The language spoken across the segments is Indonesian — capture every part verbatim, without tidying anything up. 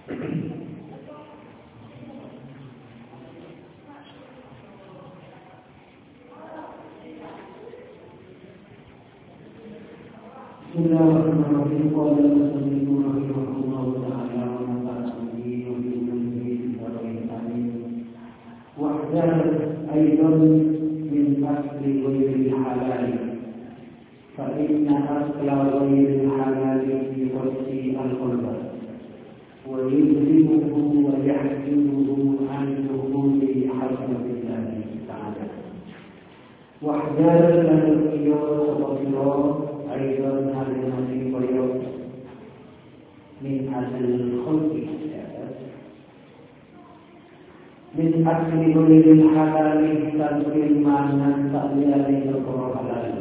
Bismillahirrahmanirrahim. Qala al-musannifun rahimahullahu ta'ala wa nafa'ana bihi wa bi ulumuhi fid dharain amin. Wa hadha aidan min asli ghairi halal. Fa inna asla ghairi halal yuqsi al-qalba wa yudrimuhu wa yahdimuhu an dhuhuri hadzatillahi ta'ala. Wa hadha al-qiyas أيضا هذا النصيب واليوم من أصل الخلق من أصل غير الحلال تنزل معنى تأويل القرآن halal.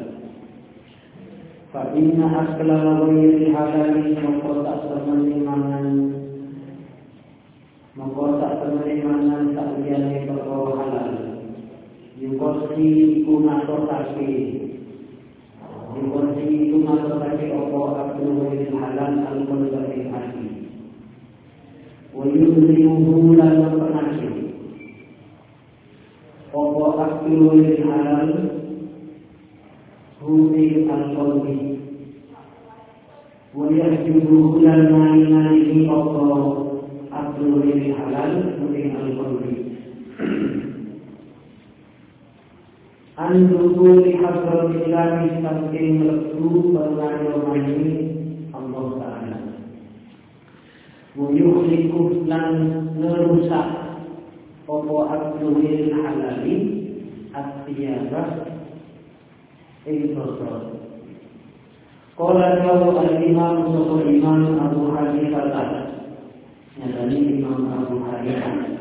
فإن أصل غير الحلال مقطع penerimaan mengkotak penerimaan tأويل القرآن halal. Yukosi kunatotake Yukosi itu matotake opo abdul halal al-qalbi hati. Wa yudrimuhu lan penakir opo abdul halal hudi al-qalbi. Wa yahjubuhu lan ma'inanihi opo abdul halal hudi al-qalbi. Anduhu li hadratillahi saking lebu pengayomahi Allah Ta'ala. Wa yukhliku lan nerusak opo abduhil halali at-tiyabah il-basar. Qala jawu al-imam sopo imam Abu Hanifah. Nyatani imam Abu Hanifah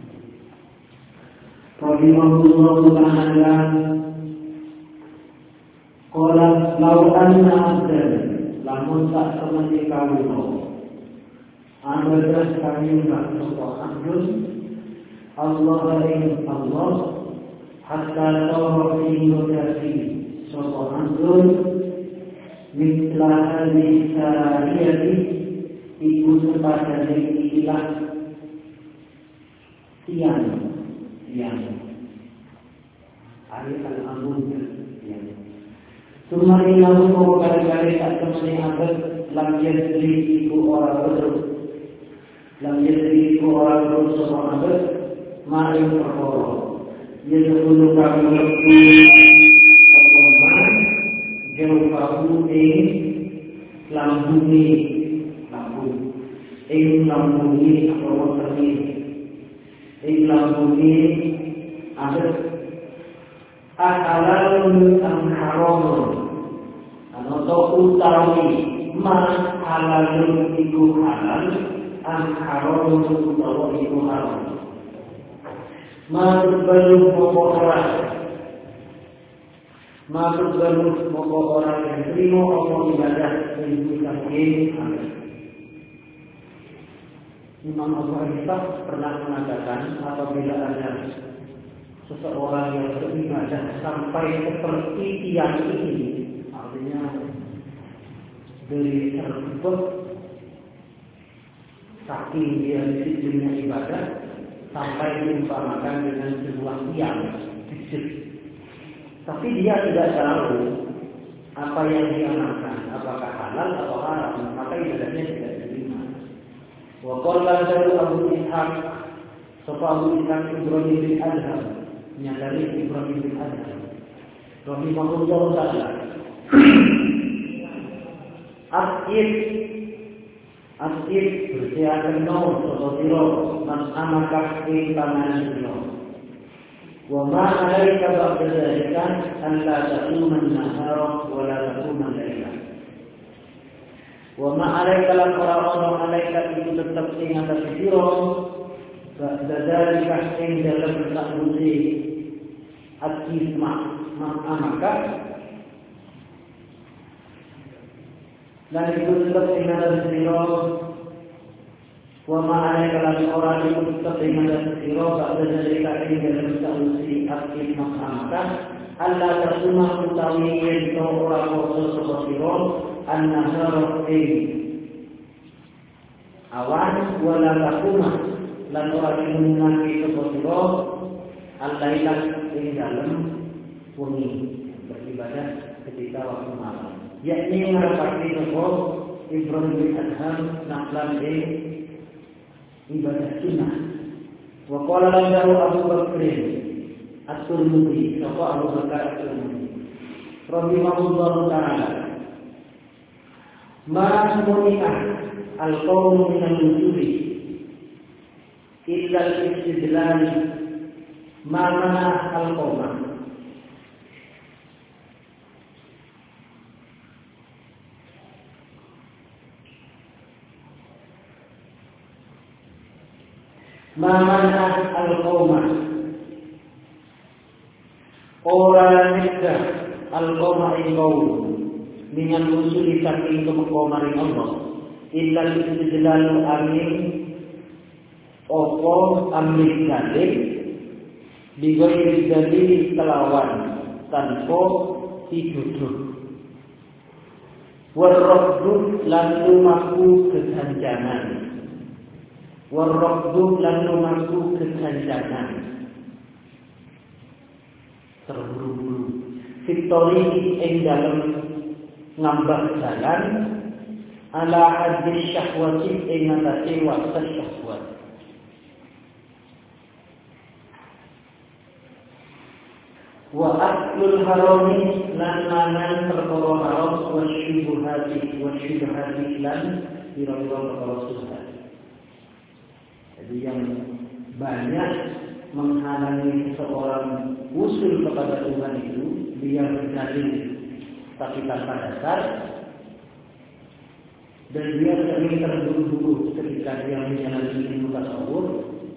rahimahullahu ta'ala qala law anna abdan lamun sak temene kawula anggere kami nak sapa abdun Allah ing Allah hatta tawfi mudati sapa abdun mitla hadhihi sariyati iku sepadane ikilah tiang yang ayat al-amun yang semua ini lalu mau kali-kali tak kemana abad lam yadri iku orang betul lam yadri iku orang betul semua abad ma'in perkara yadhulu kamu lebih perkara jauh kamu ini lambungi lambung ini lambungi atau termini Iklam ini ada halalun am haramun. Atau utawi ma halalun iku halal am haramun utawa iku haram. Ma tubalu moko orang, ma tubalu moko orang yang terima Allah ibadah yang dikasih. Imam Abu Hanifah pernah mengatakan apabila ada seseorang yang beribadah sampai seperti tiang ini, artinya dari tersebut saking dia disiplinnya ibadah sampai diumpamakan dengan sebuah tiang kecil. Tapi dia tidak tahu apa yang dia makan, apakah halal atau haram, maka ibadahnya tidak diterima. Wa qala Abu Ishaq sapa Abu Ishaq Ibrahim bin Adham nyadari Ibrahim bin Adham rahimahullah ta'ala As'id As'id bersiakan nol sapa sira man amakah ing panganan sira wa ma alaika ba'da dzalika an la taquma an-nahara wa la taquma al-laila. Wa ma'alaika lan ora ono alaika itu tetap ing atas sira dadalika ing dalem sakwise at-tisma maka lan itu tetap ing atas sira wa ma'alaika lan ora itu tetap ing atas sira dadalika ing dalem sakwise at-tisma maka Allah tasuma utawi yen ora poso sapa sira an-nahara ing awan wala takumah lan ora dimunake sapa sira al-lailah ing dalem wengi beribadah ketika waktu malam. Yakni ngarepake sapa Ibrahim bin Adham naklan ing ibadah sunnah. Wa qala lahu Abu Bakr At-Tirmidzi, sapa Abu Bakar At-Tirmidzi rahimahullahu taala, ma munikah al-qawm min al-wujudi illa al-istidlal ma mana al-qawm ma mana al-qawm ora nikah al-qawm al-qawm dengan usul saking kemarin Allah illa istidlalu amin opo amrik dalil digoyir dalil kelawan tanpa dituduh warrabdu lan lumaku keganjangan warrabdu lan lumaku keganjangan terburu-buru fitori ing dalam ngambah jalan ala hadis syahwati ing ngatasi waktu syahwat wa aklul harami lan mangan perkara haram wa syubuhati wa syubuhati lan bira-bira perkara syubhat. Jadi yang banyak menghalangi seorang usul kepada Tuhan itu dia berdalil tapi tanpa dasar, dan dia sering terburu-buru ketika dia menjalani ilmu tasawuf.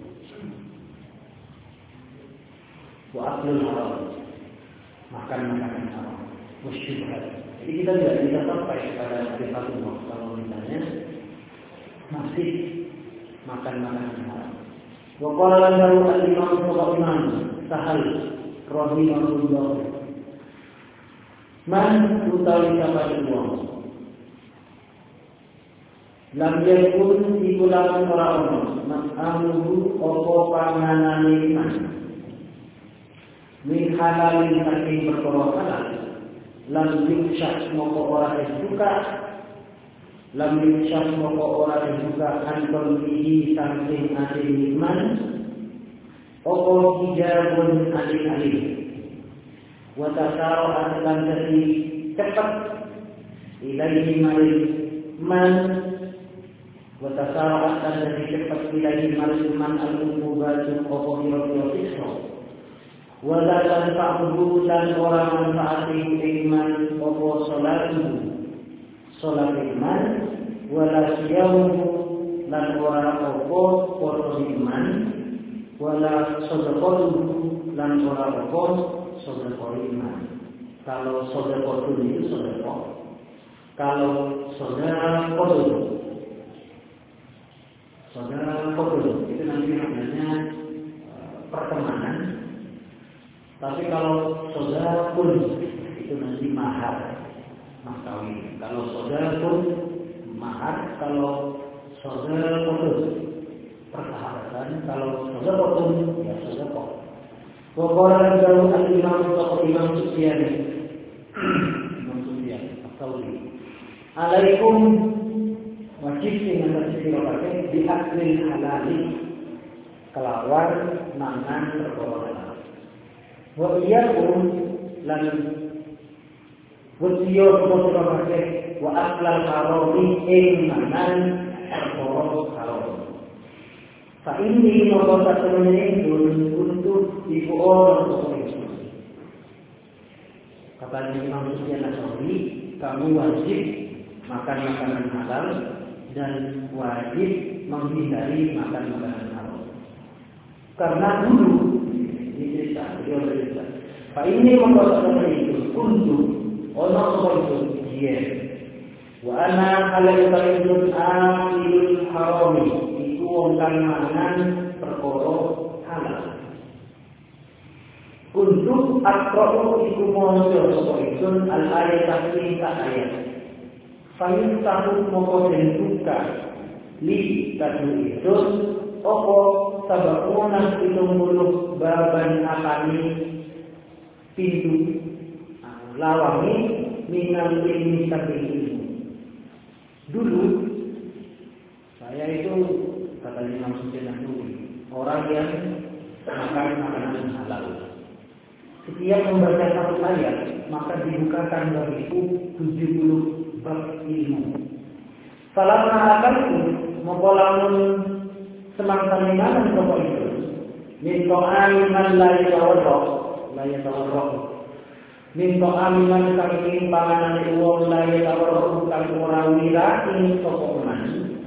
Wa aklul haram, makan makanan haram, wasyubhat. Jadi kita tidak bisa sampai kepada sifatullah kalau misalnya masih makan makanan haram. Wa qala lahu al-imam Imam Sahal rahimahullah, man utawi kapan wong lam yakun ikulam ora ono mas'aluhu apa panganane iman min halalin saking perkara halal lam yuksyak moko ora dibuka lam yuksyak moko ora dibuka kanton iki saking ati iman apa hijabun alih-alih wa tasaro akan jadi cepat ilaihi man wa tasaro akan jadi cepat ilaihi man al-mubadu apa hira-hira isra wa la tanfa'uhu lan ora manfaati iman apa salatu salat iman wa la siyamu lan ora apa poso iman wa la sadaqatu lan ora apa sedekah iman. Kalau sedekah itu sedekah. Kalau sedekah sedekah itu nanti namanya pertemanan. Tapi kalau sedekah itu nanti mahar, mas kawin. Kalau sedekah mahar, kalau sedekah persahabatan, kalau sedekah ya sedekah. Waqala lahu al-imam Imam Sufyan Imam Sufyan At-Tsauri, alaikum wajib sing ngerti sira kabeh bi aklil halali kelawan mangan perkara halal. Wa iyyakum lan wasiyo sira kabeh wa aklal harami ing mangan perkara haram. Fa ini moko satemene untuk ibu orang itu. Kata Imam Sufyan Ats-Tsauri, kamu wajib makan makanan halal dan wajib menghindari makan makanan haram. Karena dulu ini cerita, dia bercerita. Fa ini moko satemene itu untuk orang itu dia. Wa ana alaikun akilul harami, iku wong kang mangan perkara halal. Untuk akra'u iku maca sapa ingsun al-ayat ing ayat. Fa'in tahu moko den buka li kadu itu opo sabakuna pitung puluh baban akani pintu lawangi minal ilmi saking ilmu. Dulu saya itu kata Imam Sufyan Ats-Tsauri, orang yang makan makanan halal. Setiap membaca satu ayat maka dibukakan bagiku tujuh puluh bab ilmu. Salah akan mempolamun semangsa minangan pokok itu. Min ta'amiman la yatawarraq, la yatawarraq. Min ta'amiman saking panganan wong la yatawarraq kang ora wirani pokok man.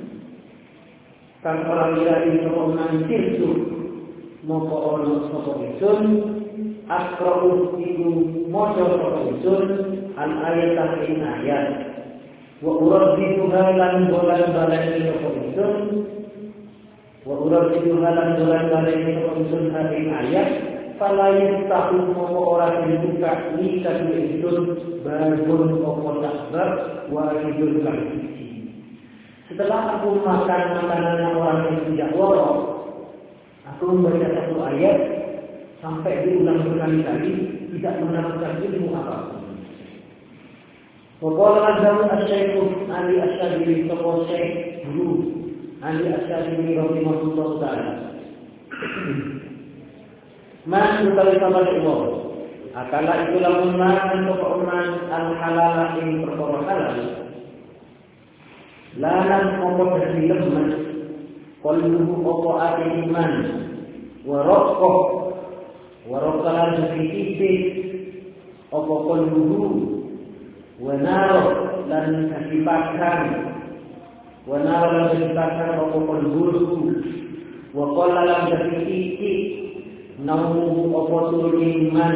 Kang ora wirani pokok man sirtu moko ono pokok itu. Akra'u iku maca pokok itu al ayat ing ayat. Wa uraddidu halan bolan balani kepolisun Wa uraddidu halan bolan balani kepolisun Hading ayat Falayin tahu momo orang dibuka Ni kadu idun Babun opo takbar Wa idun kaki. Setelah aku makan makanan orang yang tidak warok, aku membaca satu ayat sampai diulang berkali-kali tidak mendapatkan ilmu apapun. Waqala Azam Asy-Syaikh Ali Asy-Syadili tokoh Syekh Guru Ali Asy-Syadili rahimahullah taala. Man utawi sabar Allah. Akala itu lamun man tokoh man al-halal ing perkara halal. Lanan opo dadi lemes qalbuhu opo ati iman wa raqqa wa raqqa dadi opo qalbuhu wa naro lan kasipakan wa naro lan kasipakan opo qalbuhu wa qala lan dadi naumu opo turun iman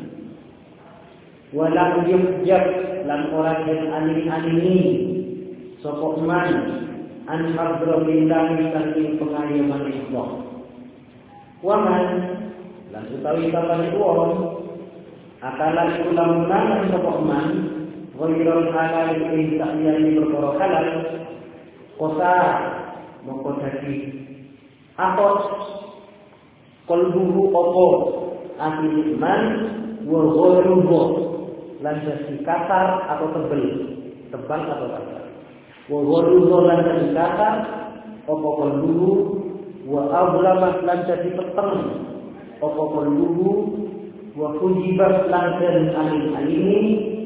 wa lam yujab lan ora den aning-aningi sapa man an hadratillahi saking pengayoman Allah. Wa man lan utawi sapane wong akala iku lamunan sapa man ghairul halal ing sakliyane perkara halal kosa mongko dadi apos qalbuhu apa ati iman wa ghairuhu lan dadi kasar atau tebel tebal atau kasar. Wa gharuhu lan dadi kasar apa qalbuhu wa azlamat lan dadi peteng apa qalbuhu wa kujibat lan dadi alim-alimi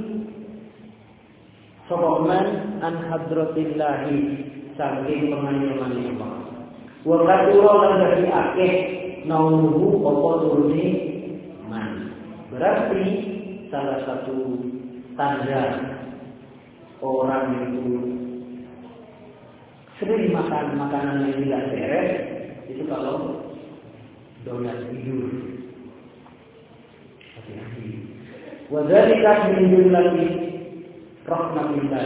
sapa man an hadratillahi saking pengayoman Allah. Wa kathura lan dadi akeh naumuhu apa turune man. Berarti salah satu tanda orang itu sering makan makanan yang tidak beres itu kalau doyan tidur. Hati-hati. Wa dzalika min jumlati rahmatillah.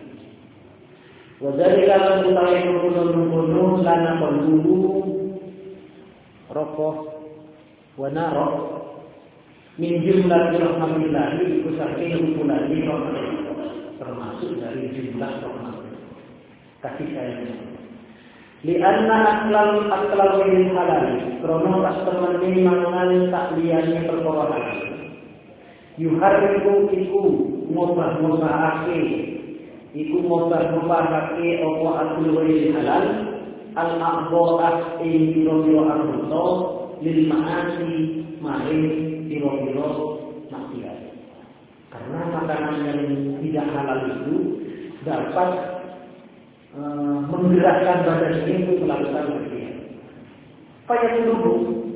Wa dzalika lan utawi kuno-kuno lana qalbuhu raqah wa nara min jumlati rahmatillah iku saking kumulasi rahmatillah termasuk dari jumlah rahmat kasih sayang. Lianna aklal aklal min halal. Krono tas temen mangan tak liyane perkara halal. Yuharriku iku ngobah-ngobahake. Iku ngobah-ngobahake apa akul wil halal al-aqdha'ah ing biro-biro anggota lil ma'asi maring biro-biro maksiat. Karena makanan yang tidak halal itu dapat Uh, menggerakkan badan ini untuk melakukan maksiat. Payah tunggu,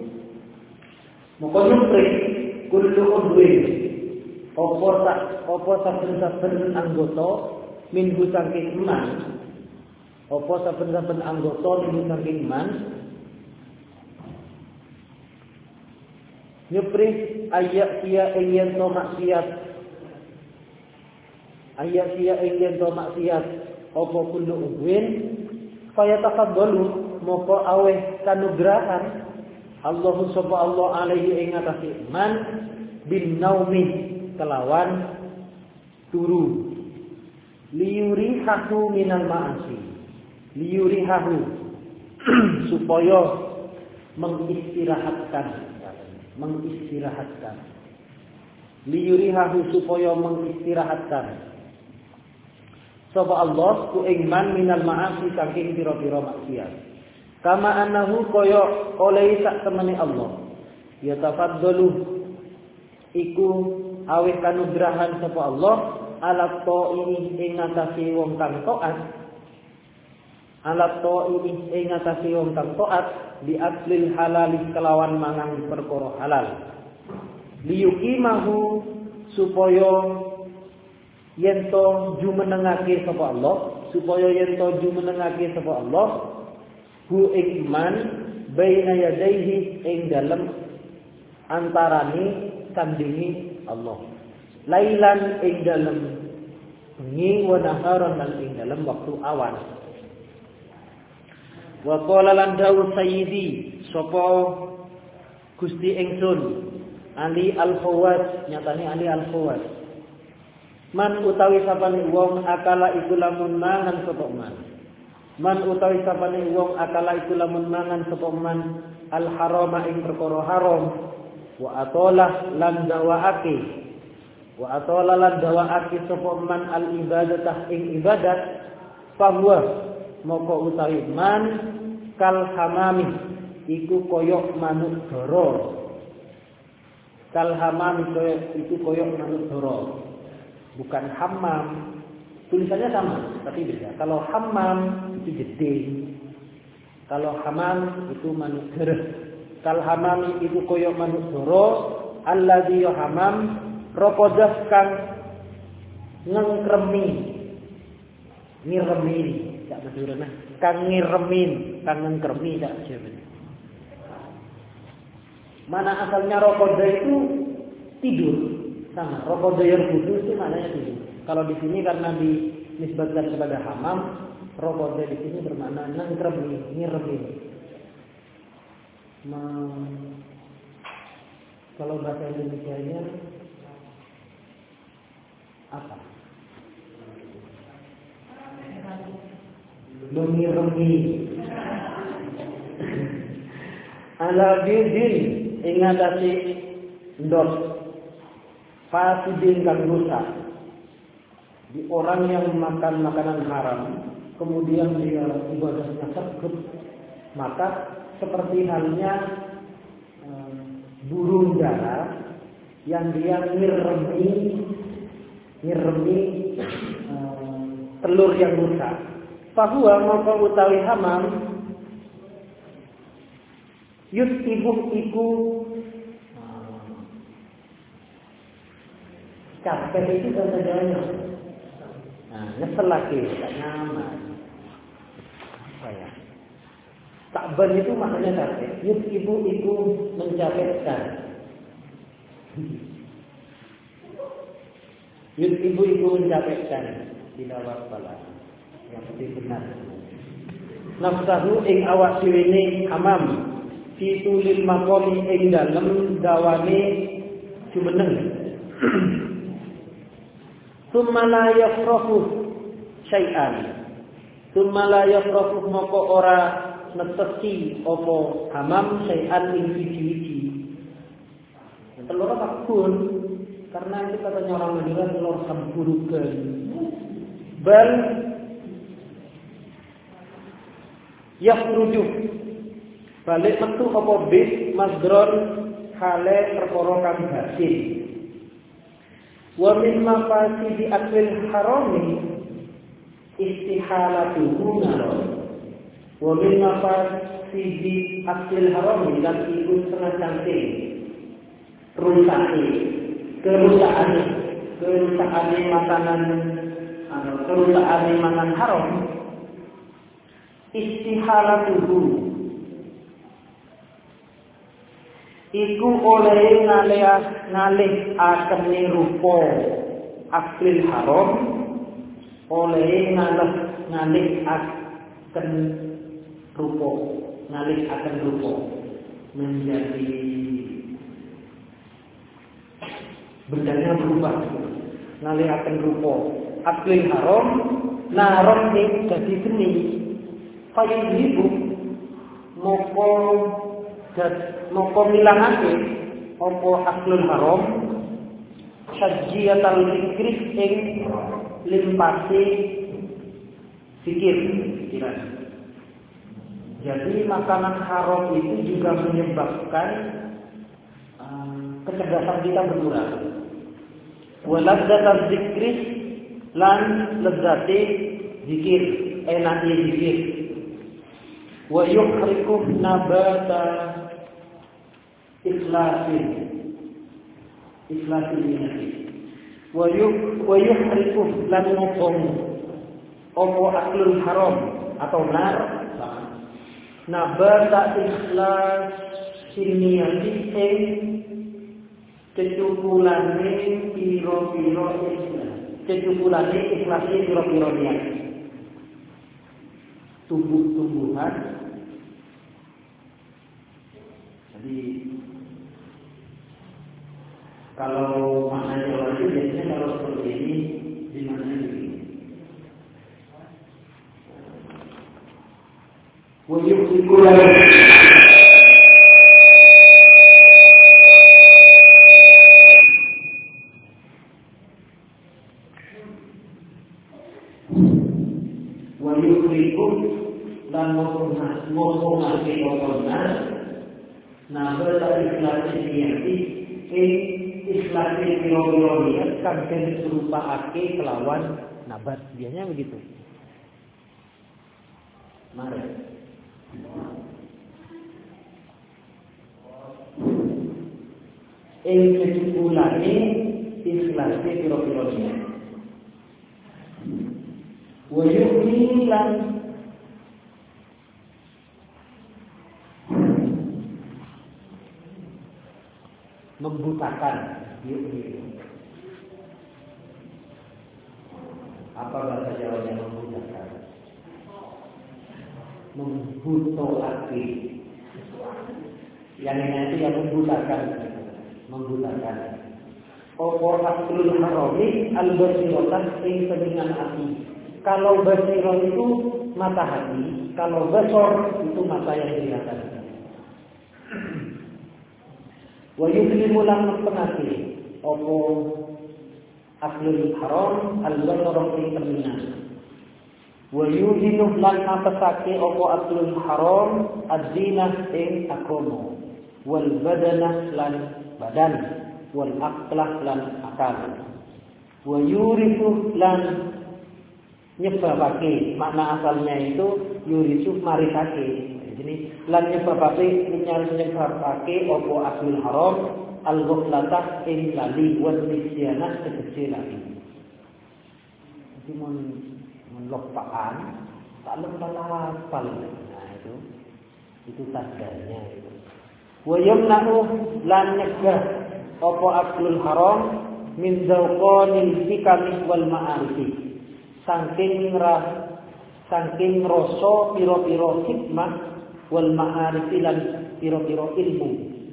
maka nyupri kullu udwin, opo tak opo saben-saben anggota minggu saking iman, opo saben-saben anggota minggu saking iman, nyupri ayat sia ingin to maksiat, ayat sia ingin to maksiat. Apa kullu udwin fayatafaddalu moko aweh kanugrahan Allah subhanahu Allah alaihi ing atase iman bin naumi kelawan turu liuri haku minal ma'asi liyurihahu supaya mengistirahatkan, mengistirahatkan. Liyurihahu supaya mengistirahatkan. Sapa Allah ku ing man minal ma'asi saking pira-pira maksiat. Kama annahu kaya oleh sak temene Allah. Ya tafaddalu iku aweh kanugrahan sapa Allah ala ta'ini ing ngatasi wong kang taat. Alat to ini ing ngatasi wong kang taat di aslil halal kelawan mangang perkara halal. Liyuqimahu supaya yen to jumenengake sapa Allah, supaya yen to jumenengake sapa Allah hu ing iman baina yadayhi ing dalem antarane sandingi Allah. Lailan ing dalem bengi wa naharan lan ing dalem waktu awan. Wa qala lan dawuh sayyidi sapa Gusti ingsun Ali Al-Khawas, nyatane Ali Al-Khawas. Man utawi sapane wong akala iku lamun mangan sapa man. Man utawi sapane wong akala iku lamun mangan sapa man al-harama ing perkara haram wa atalah lan dawaake. Wa atala lan dawaake sapa man al-ibadatah ing ibadat fahuwa moko utawi man kal hamami iku koyok manuk dara. Kal hamami iku koyok manuk dara. Bukan hammam. Tulisannya sama tapi beda. Kalau hammam itu gede. Kalau hamam itu manuk dara. Kal hamami iku koyok manuk dara alladzi hamam rokodah kang ngengkremi ngiremi. Tak Madura nah, kang ngiremin, kang ngengkermi tak Jawa. Mana asalnya rokoda itu tidur, sama. Rokoda yang kudus itu maknanya tidur. Kalau di sini karena dinisbatkan kepada hamam, rokoda di sini bermakna ngengkermi, ngiremin. Ma- kalau bahasa Indonesianya apa? Mengiremi ala bidin ing ngatasi ndok fasidin kang rusak di orang yang makan makanan haram kemudian dia ibadahnya sekup maka seperti halnya um, burung dara yang dia ngiremi ngiremi um, telur yang rusak. Fahuwa maka utawi hamam yut ibu iku capek itu bahasa Jawanya. Nah, nyesel lagi, tak nyaman. Apa ya? Takban itu maknanya capek. Yut ibu iku mencapekkan. Yut ibu iku mencapekkan. Tidak apa-apa. Yang penting benar. Nafsahu ing awak dhewe hamam fi tulil maqami ing dalem dawane jumeneng. Tsumma la yafrahu syai'an. Tsumma la yafrahu moko ora netesi apa hamam syai'an ing wiji-wiji. Telur apa pun karena itu katanya orang Madura telur samburugan. Bal yakhruju balik metu apa bis masdron hale perkara kang batin wa min mafasidi aklil harami istihalatuhu naron wa min mafasidi aklil harami dan iku setengah cantik rusake kerusakan kerusakan makanan kerusakan makanan haram istihalatuhu iku oleh ngalih ngalih akene rupa aklil haram oleh ngalih ngalih akan rupa ngalih akan rupa menjadi bendanya berubah ngalih akan rupa aklil haram naron ning dadi geni fayudhibu moko dat moko milangake apa aklul haram sajiatal zikri ing limpasi fikir pikiran. Jadi makanan haram itu juga menyebabkan um, kecerdasan kita berkurang. Waladzat zikri lan lezati zikir, enaknya zikir. Wa yuhriku nabata ikhlasin ikhlasin ini. Wa yuh wa yuhriku lan mukong opo aklul haram atau nar nabata ikhlas siniyati ing kecukulane piro-piro ikhlas kecukulane ikhlasi piro-piro niat tumbuh-tumbuhan. Jadi kalau maknanya orang itu biasanya kalau seperti ini dimaknai begini. Wajibku wajibku dan ngomong ngomong lagi ngomong nah berarti ikhlasnya niati eh ikhlasnya piro-piro niat kan serupa ake kelawan nabat biasanya begitu. Mari ing kecukulane ikhlasnya piro-piro niat wajibni lan membutakan yuk apa bahasa Jawanya membutakan membutoake yang itu yang membutakan membutakan opor aslul harami al-basiratan ing sedengan hati. Kalau basirah itu mata hati, kalau basor itu mata yang kelihatan. Wa yuslimu lan penati opo aklul haram al-basara ing temingan. Wa yudinu lan apesake opo aklul haram ad-dinah ing agama wal badana lan badan wal aqlah lan akal. Wa yurisu lan nyebabake makna asalnya itu yurisu marisake. Jadi lan nyebabake nyebabake opo aklul haram al-ghaflatah ing lali wa nisyanah tegese lali. Jadi mon menlopaan tak lupa hafal. Nah itu itu tandanya itu. Wa yamna'u lan nyegah opo aklul haram min zauqanil hikam wal ma'arif. Saking ras saking rasa pira-pira hikmah wal ma'arif lan pira-pira ilmu.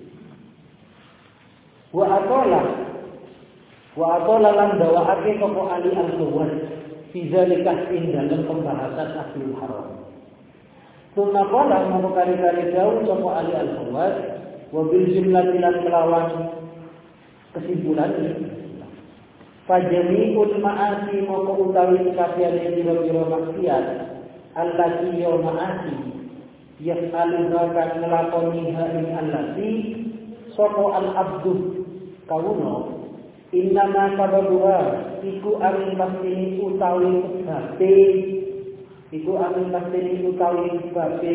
Wa atola wa atola lan dawaake sapa ali al-Quwan fi zalika ing dalam pembahasan aklul haram. Sunna qala mau kali-kali jauh sapa ali al-Quwan wa bil jumlah lan kelawan kesimpulan fajami'ul ma'asi moko utawi kabehane pira-pira maksiat allati ya ma'asi yas'aluha kan nglakoni ha ing allati sapa al-abdu kawuno innama sababuha iku amin pastini utawi sebabe iku amin pastini utawi sebabe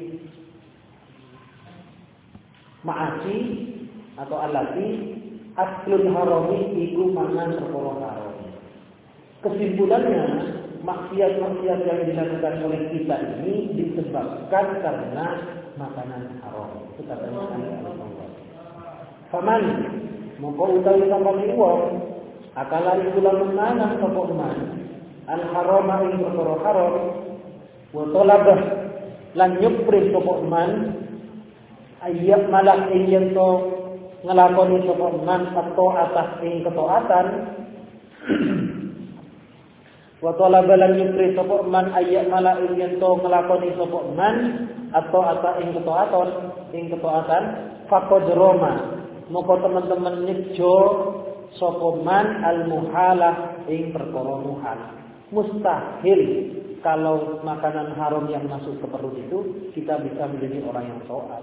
ma'asi atau allati aklul harami iku mangan perkara haram. Kesimpulannya, maksiat-maksiat yang dilakukan oleh kita ini disebabkan karena makanan haram. Itu katanya Allah. Faman moko utawi sampeyan wong akala iku lamun mangan sapa man al harama ing perkara haram wa talabah lan nyupri sapa man ayyab malak ing yen ngelakoni sapa man atau atas ing ketaatan Wa talaba lan yukri sapa man ayyak mala ing to nglakoni sapa man atau ata ing ketaatan ing ketaatan faqad roma moko teman-teman nejo sapa man al muhalah ing perkara muhal. Mustahil kalau makanan haram yang masuk ke perut itu kita bisa menjadi orang yang taat.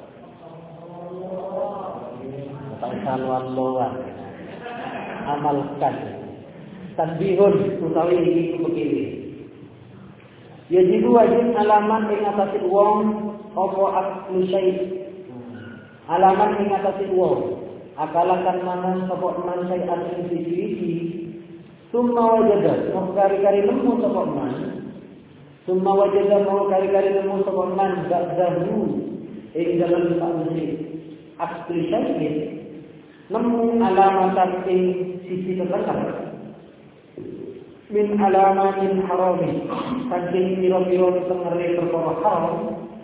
Tak saluan loan. Amalkan. Tanbihun utawi iki begini. Yajibu wajib alaman ing atase wong apa aklu syai. Alaman ing atase wong akalakan mangan sapa man syai'an ing siji summa wajada mau kari-kari nemu sapa man summa wajada mau kari-kari nemu sapa man ba'dahu ing dalam sa'ati aklu syai nemu alamatan ing sisi tertentu min alamatin harami saking piro-piro tengere perkara haram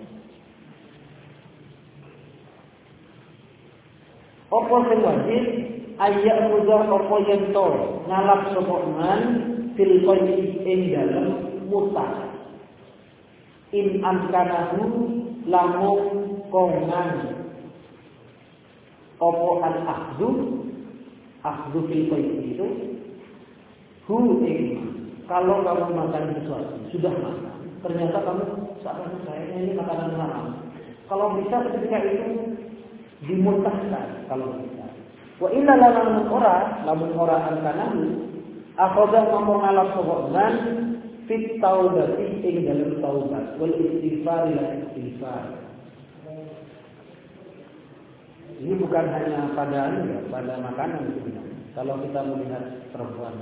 apa sing wajib ayat mudhar apa yen to ngalap sapa man fil qalbi ing dalem mutah in amkanahu lamun kongan apa al akhdhu akhdhu fil qalbi itu hu ing kalau kamu makan sesuatu sudah makan ternyata kamu seakan kayaknya ini makanan haram kalau bisa ketika itu dimuntahkan kalau bisa wa illa lamun ora lamun ora angkanahu akhadha mampu ngalap sapa man fit taubati ing dalam taubat wal istighfar la istighfar. Ini bukan hanya pada ya, pada makanan sebenarnya. Kalau kita melihat perempuan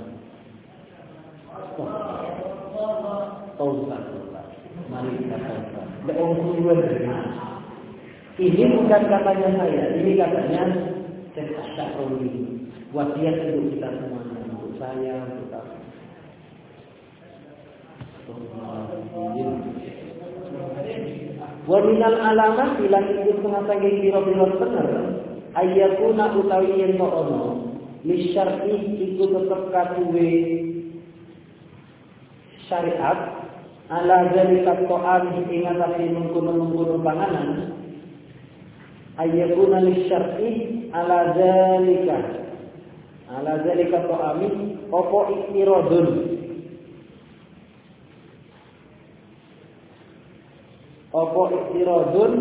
taubat, mari kita taubat. Ini bukan katanya saya, ini katanya Syekh Asy-Sya'rawi. Wasiat untuk kita semuanya, untuk saya, untuk kamu. Wa minal alamat ilang itu sengaja kira-kira bener ayatuna utawi yen ono li syar'i iku tetep katuwe syariat ala zalika ta'am ing atase mengkono-mengkono panganan ayatuna li syar'i ala zalika ala zalika ta'ami apa iktiradun apa iktiradun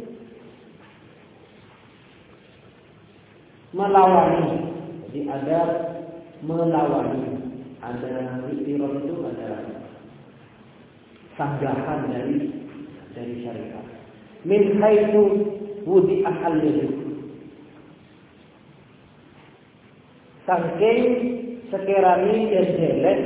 melawani. Jadi ada melawani, ada iktirad itu ada sanggahan dari dari syariat. Min haitsu wudi'a al-yadu. Saking sekiranya yang jelek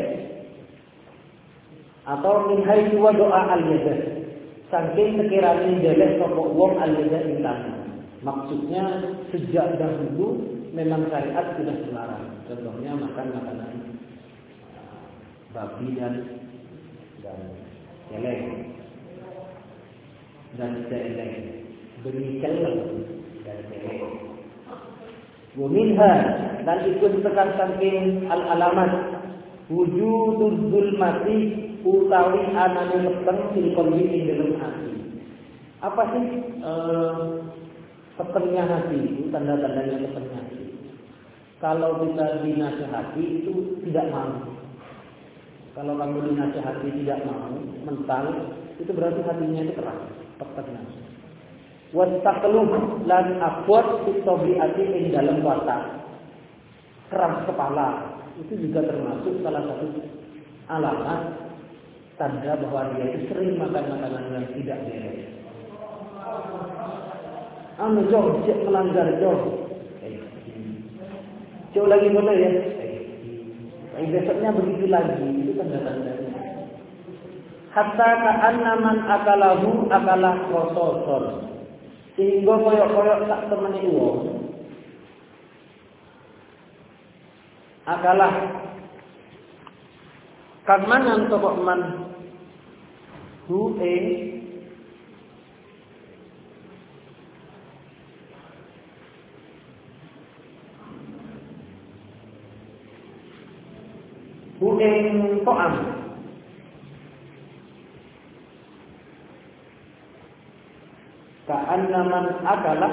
atau min haitsu wada'a al-yadu. Saking sekiranya jelek sopok wong al-yada intan. Maksudnya sejak dahulu memang syariat sudah melarang. Contohnya makan makanan uh, babi dan dan celeng dan celeng, beri celeng dan celeng. Waminha dan ikut tekan saking al-alamat wujudul zulmati utawi anane peteng fil qalbi ing dalam hati. Apa sih eh, petengnya hati itu? Tanda-tandanya petengnya hati. Kalau kita dinasihati itu tidak mau. Kalau kamu dinasihati tidak mau, mental, itu berarti hatinya itu keras, petengnya. Wastaqluh lan abot fi tabiati ing dalam watak. Keras kepala itu juga termasuk salah satu alamat tanda bahwa dia itu sering makan makanan yang tidak beres. Anu jauh, cek melanggar jauh. Jauh lagi boleh ya. Eh, besoknya begitu lagi, itu tanda-tandanya. Hatta ka'anna man akalahu akalah rososon. Sehingga koyok-koyok tak temani uang. Akalah kang mangan sapa man hu ing hu ing to'am Ka'anna man akala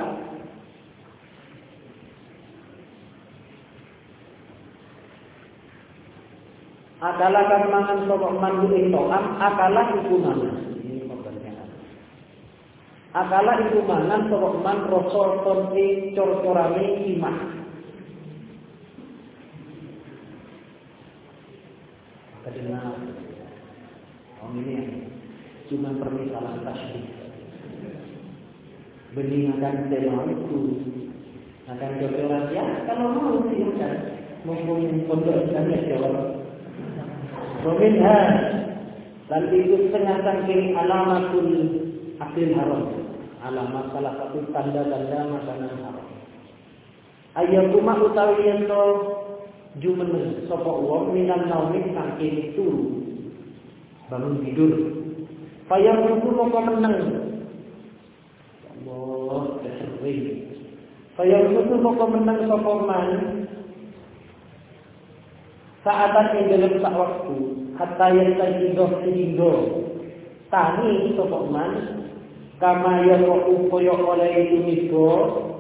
akala kan mangan sapa man ing to'am, akala iku mangan. Ini pembahasan. Akala iku mangan sapa man rasa tonte cor-corane imah. Karena oh ini cuma permisalan tasbih. Bening akan tema itu akan cor-coran ya kalau mau silakan. Mumpung pondok kami jawab. Rominha dan itu setengah saking alamatul akil haram, alamat salah satu tanda-tanda makanan haram. Ayyakuma utawi ento jumeneng sapa wong minan naumi saking turu bangun tidur. Payah ruku moko meneng. Allah kesering. Payah ruku moko meneng sapa man saatan ing dalam sak waktu hatta yen tajidoh sehingga tani sapa man kama ya kaya oleh tumigo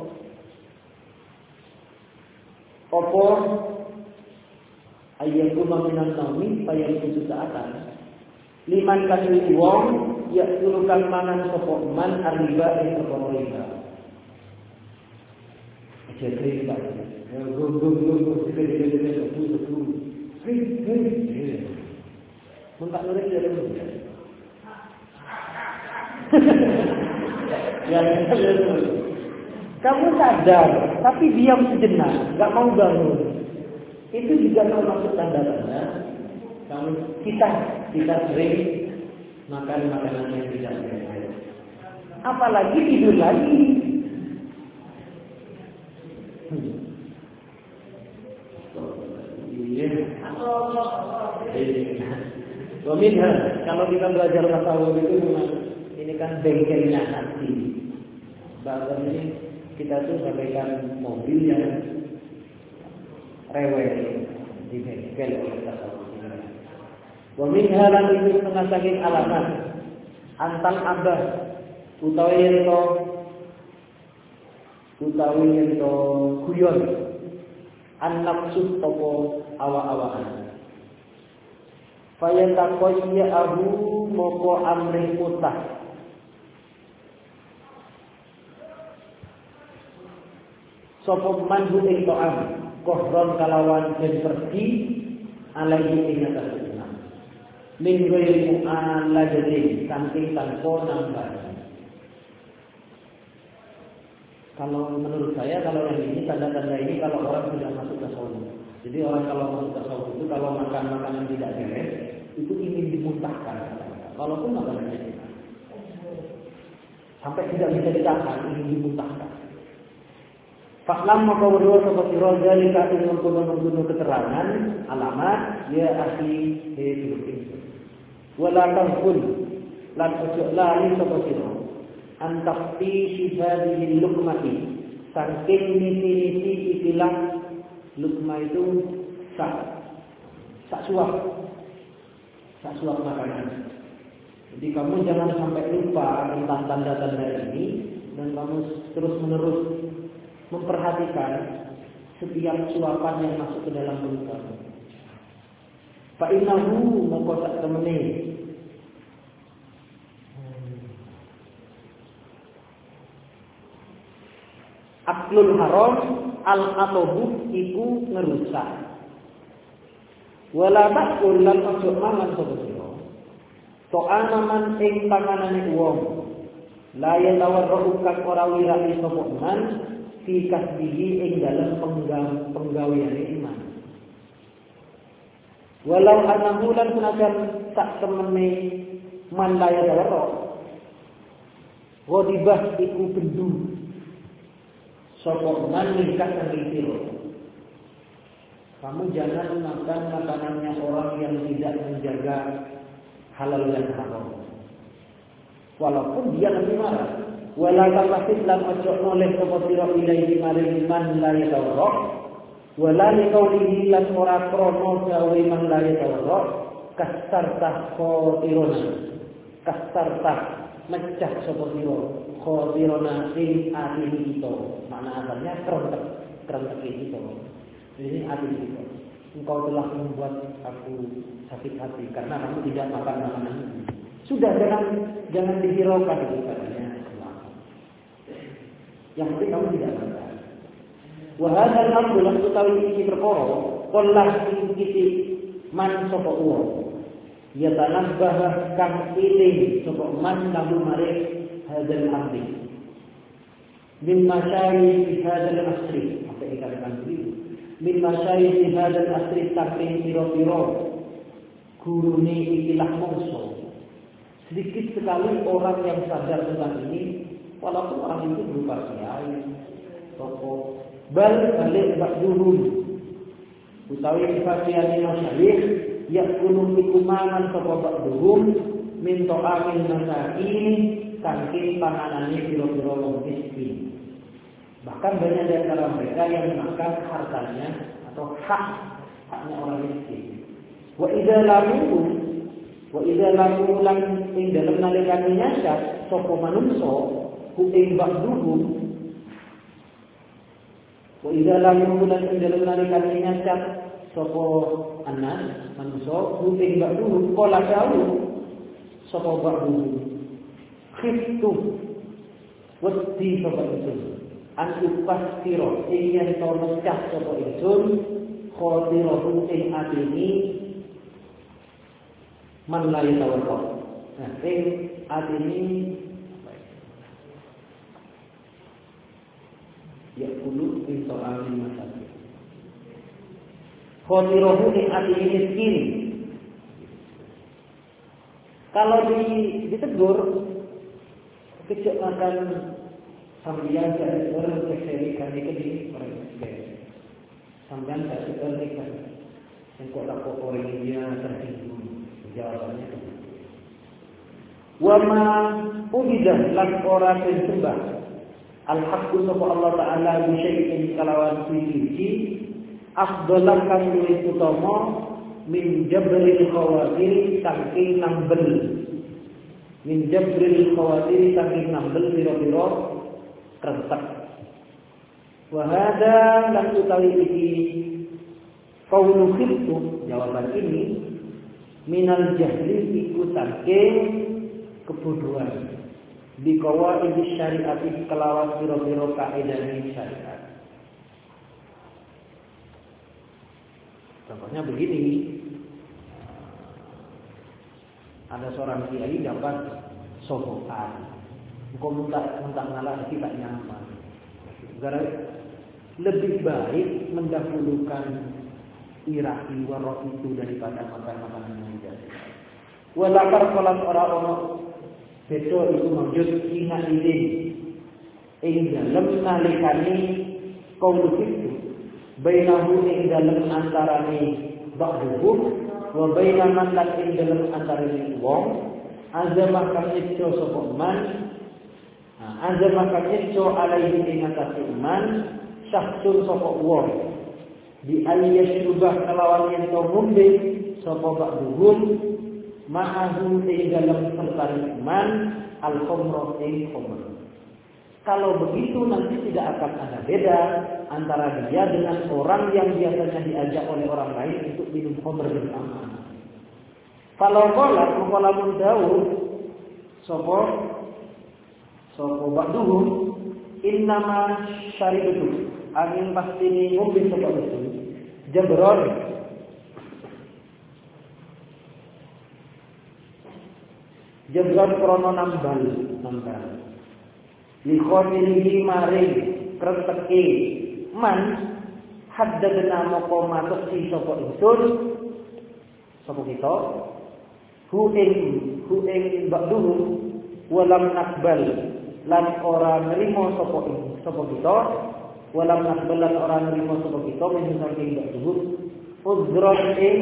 apa ayyaku minan naumi payah itu saatan liman kadhi wong ya turukal mangan sapa man arriba ing riba jadi tak go go go go segede-gede itu hei, hei, muntah nulis dia dulu. Ya, kamu sadar, tapi diam sejenak, nggak mau bangun. Itu juga termasuk tanda-tanda kamu kita kita sering makan makanan yang tidak sehat. Apalagi tidur lagi. Waminha, kalau kita belajar tasawuf itu memang ini kan bengkelnya hati. Bahkan ini kita tuh bagaikan mobil yang rewel di bengkel oleh tasawuf ini. Waminha lan itu setengah saking alasan antal abah utawi ento utawi ento guyon an-nafsu topo awa-awaan. Faya takoyya abu moko amrih mutah. Sopo manhu ing to'am kohron kalawan den pergi alaihi ing atas Islam. Min ghairi mu'alajati saking tanpa nambah. Kalau menurut saya kalau yang ini tanda-tanda ini kalau orang sudah masuk tasawuf. Jadi orang kalau masuk tasawuf itu kalau makan makanan tidak beres itu ingin dimuntahkan. Walaupun makanannya enak. Sampai tidak bisa ditahan ingin dimuntahkan. Faklam maka berdua seperti roda dikasih membunuh-membunuh keterangan alamat ya asli hidup itu. Walaupun pun lan ojo lali seperti itu. Antakti sifadihi lukmati saking niti-niti ikilah lukma itu sak sak suap sak suap makanan. Jadi kamu jangan sampai lupa tentang tanda-tanda ini dan kamu terus menerus memperhatikan setiap suapan yang masuk ke dalam mulut kamu. Fa innahu moko sak temene aklul haram al-atobu iku ngerusak. Wala bakul lan ojo mangan sapa sira. To'ana man ing panganane wong. La yatawarru kang ora wirani sapa man fi kasbihi ing dalem penggaweane iman. Walau anahu lan senajan sak temene man la yatawarru. Wadibah iku bendu. Sopok man nikah sendiri. Kamu jangan makan makanannya orang yang tidak menjaga halal dan haram. Walaupun dia lebih marah. Wala tamasib lan ojo noleh sapa sira ilahi maring man la yatawarra. Wala liqaulihi lan ora krono gawe man la yatawarra. Kasartah qatiruna. Kasartah mecah sapa sira khatirona ing atine kita. Makna asalnya kerentek, kerentek itu. Ini atine kita. Engkau telah membuat aku sakit hati karena kamu tidak makan makanan ini. Sudah, jangan jangan dihiraukan itu katanya. Yang penting kamu tidak makan. Wa hadzal amru lan utawi iki perkara qollah ing kiti man sapa uwa. Ya tanabbah kang iling sapa man kamu mari hadzal amri. Min masyayikh hadzal asri, apa dikatakan begitu? Min masyayikh hadzal asri saking pira-pira gurune ikilah mongso. Sedikit sekali orang yang sadar tentang ini, walaupun orang itu berupa kiai, tokoh, bal balik ba'duhum. Utawi kefasiani masyayikh yakunu ikumanan sapa ba'duhum min ta'amil masakin saking panganane pira-pira wong miskin. Bahkan banyak di antara mereka yang makan hartanya atau hak haknya orang miskin. Wa idza lamu wa idza lamu lan ing dalem nalikane nyasar sapa manungsa ku ing ba'duhum wa idza lamu lan ing dalem nalikane nyasar sapa anas manungsa ku ing ba'duhum kala kau sapa ba'duhum khiftu wasti sapa itu antu pastiro ingin to mecah sapa ingsun khatirahu ing atini man la yatawakkal. Nah, ing atini ya kulo ing soal masalah. Khatirahu ing atini miskin. Kalau di ditegur kecek makan sambian dari orang tersebut kan dikedi orang tersebut sambian dari orang tersebut yang kok tak orang dia tersinggung jawabannya wa ma ubidah lan ora sembah al haqqu sapa Allah taala bi syai'in kalawan suci afdalan kan luwih utama min jabril khawatir saking nambel min jabril khawatir saking nambel pira-pira rentak. Wahada lan utawi iki qaulu khiftu jawaban ini minal jahli iku saking kebodohan di qawaid syariat kelawan pira-pira kaidah syariat. Contohnya begini, ada seorang kiai dapat sokongan. Kau minta minta ngalah tidak nyaman. Gara lebih baik mendahulukan irahi warok itu daripada makan makanan yang jadi. Walakar kolam orang-orang betul itu maujud ina idin. Ing dalam nalikani kaum itu, bainahu ing dalam antarane ba'duhum wa bainaman lan ing dalam antarane wong azamah kasih sapa man. Azam maka iso alaihi ingatasi iman syahsun sapa wong di aliyas rubah kelawan yang to ngombe sapa ba'duhum ma'ahu ing dalam sertane iman al-khamra ing khamr. Kalau begitu nanti tidak akan ada beda antara dia dengan orang yang biasanya diajak oleh orang lain untuk minum khamr bersama. Kalau qala qala mundawud sapa Sopo ba'duhum innama syaribatu angin pasti ini ngombe sapa itu jabron jabron krono nambal nambal li khotilihi maring kreteke man haddadna moko matuk si sapa ingsun sapa kita hu ing hu ing ba'duhum walam nakbal lan ora nerima sapa sapa kita walam nakbal lan ora nerima sapa kita menyang ing ba'duhum uzron ing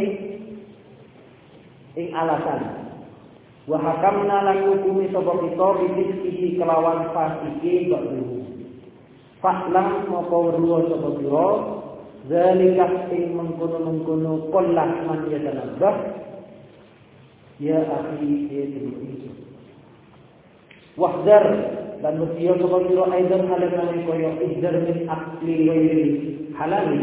ing alasan wa hakamna lan hukumi sapa kita bibis iki kelawan fasike ba'duhum faklam moko ruwa sapa kita zalika ing mengkono-mengkono qollah man yatanabah ya akhi ya tibu wahdar dan wasiyo sapa sira aidan halan koyo izdar min akli ghairi halali.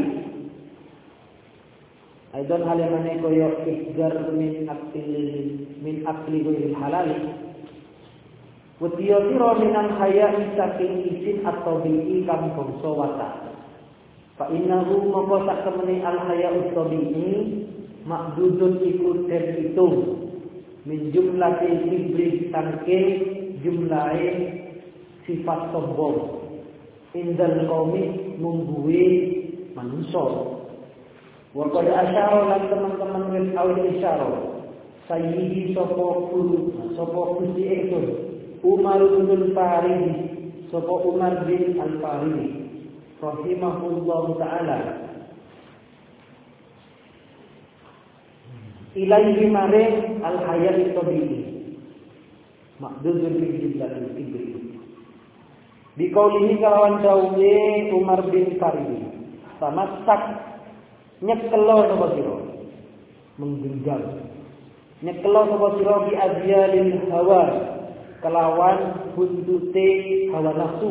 Aidan halan koyo izdar min akli min akli ghairi halali. Wasiyo sira minang haya saking isin atau bi'i kang bangsa watak. Fa innahu maka sak temene al haya utabi'i makdudun iku terhitung min jumlatil kibri sangke jumlahe sifat sombong indal qaumi mungguwe manungsa. Wa qad asyara lan teman-teman wis awit isyara sayyidi sapa guru sapa Gusti ingsun Umar bin Faridi sapa Umar bin Al-Faridi rahimahullahu taala ilaihi maring al-hayat tabi'i makdudun min jumlatil kibri. Bikaulihi kalawan dawuhe Umar bin Faridi, tamasak nyekelo sapa sira, menggenggam. Nyekelo sapa sira bi adyalil hawa, kelawan buntute hawa nafsu.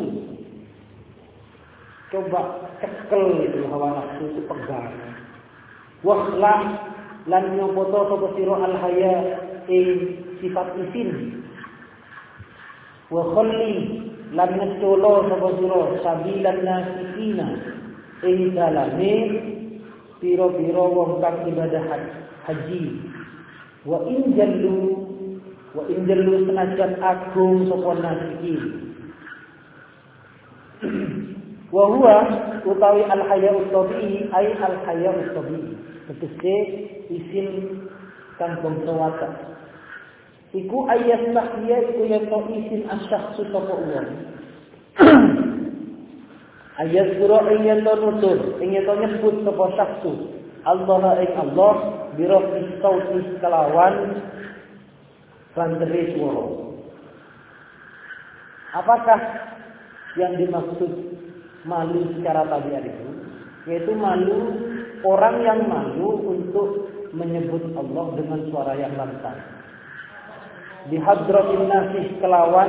Coba cekel itu hawa nafsu itu pegang. Wahlah lan nyopoto sapa sira al haya ing sifat isin. Wa khalli lan ngecolo sapa sira sabilan nasikina ing dalane pira-pira wong kang ibadah haji. Wa in jallu wa in jallu senajan agung sapa nasikin. Wa huwa utawi al haya'ut tabi'i ay al haya'ut tabi'i tegese isim kang bangsa watak. Iku ayat tahiyah iku yen to isim asyakhsu sapa wong. Ayat sura ing to nutur, ing to nyebut sapa syakhsu. Allah ing Allah birofis sautis kelawan bandere swara. Apakah yang dimaksud malu secara tabiat itu? Yaitu malu orang yang malu untuk menyebut Allah dengan suara yang lantang. Di hadratin nasi kelawan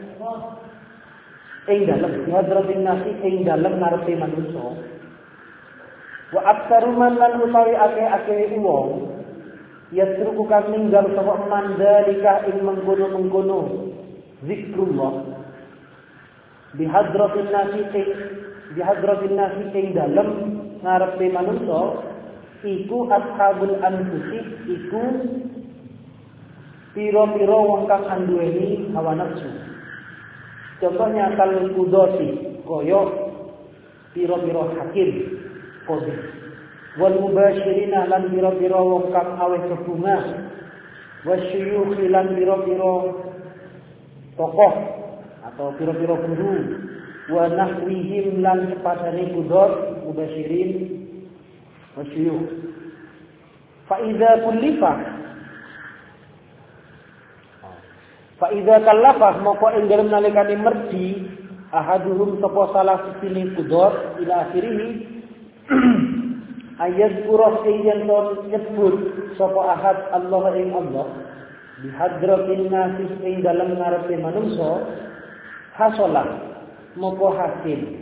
ing dalem di hadratin nasi ing dalem ngarepe manungsa. Wa aktsaru man lan utawi akeh-akeh wong yatruku kang ninggal sapa mandalika ing mengkono-mengkono zikrullah. Di hadratin nasi ing di hadratin nasi ing dalem ngarepe manungsa iku ashabul anfusi iku piro-piro wong kang anduweni hawa nafsu. Contohnya kal kudoti koyo piro-piro hakim kodi. Wal mubashirina lan piro-piro wong kang aweh kebunga. Wasyuyukh lan piro-piro tokoh atau piro-piro guru. Wa nahwihim lan sepadane kudot mubashirin wasyuyukh. Fa idza kullifah Fa idza kallafah moko ing dalem nalikane merdi ahaduhum sapa salah siji kudor ila akhirih ayat qur'an ing yen nyebut sapa ahad Allah ing Allah di hadratin nasi ing dalem ngarepe manungsa hasolah moko hasil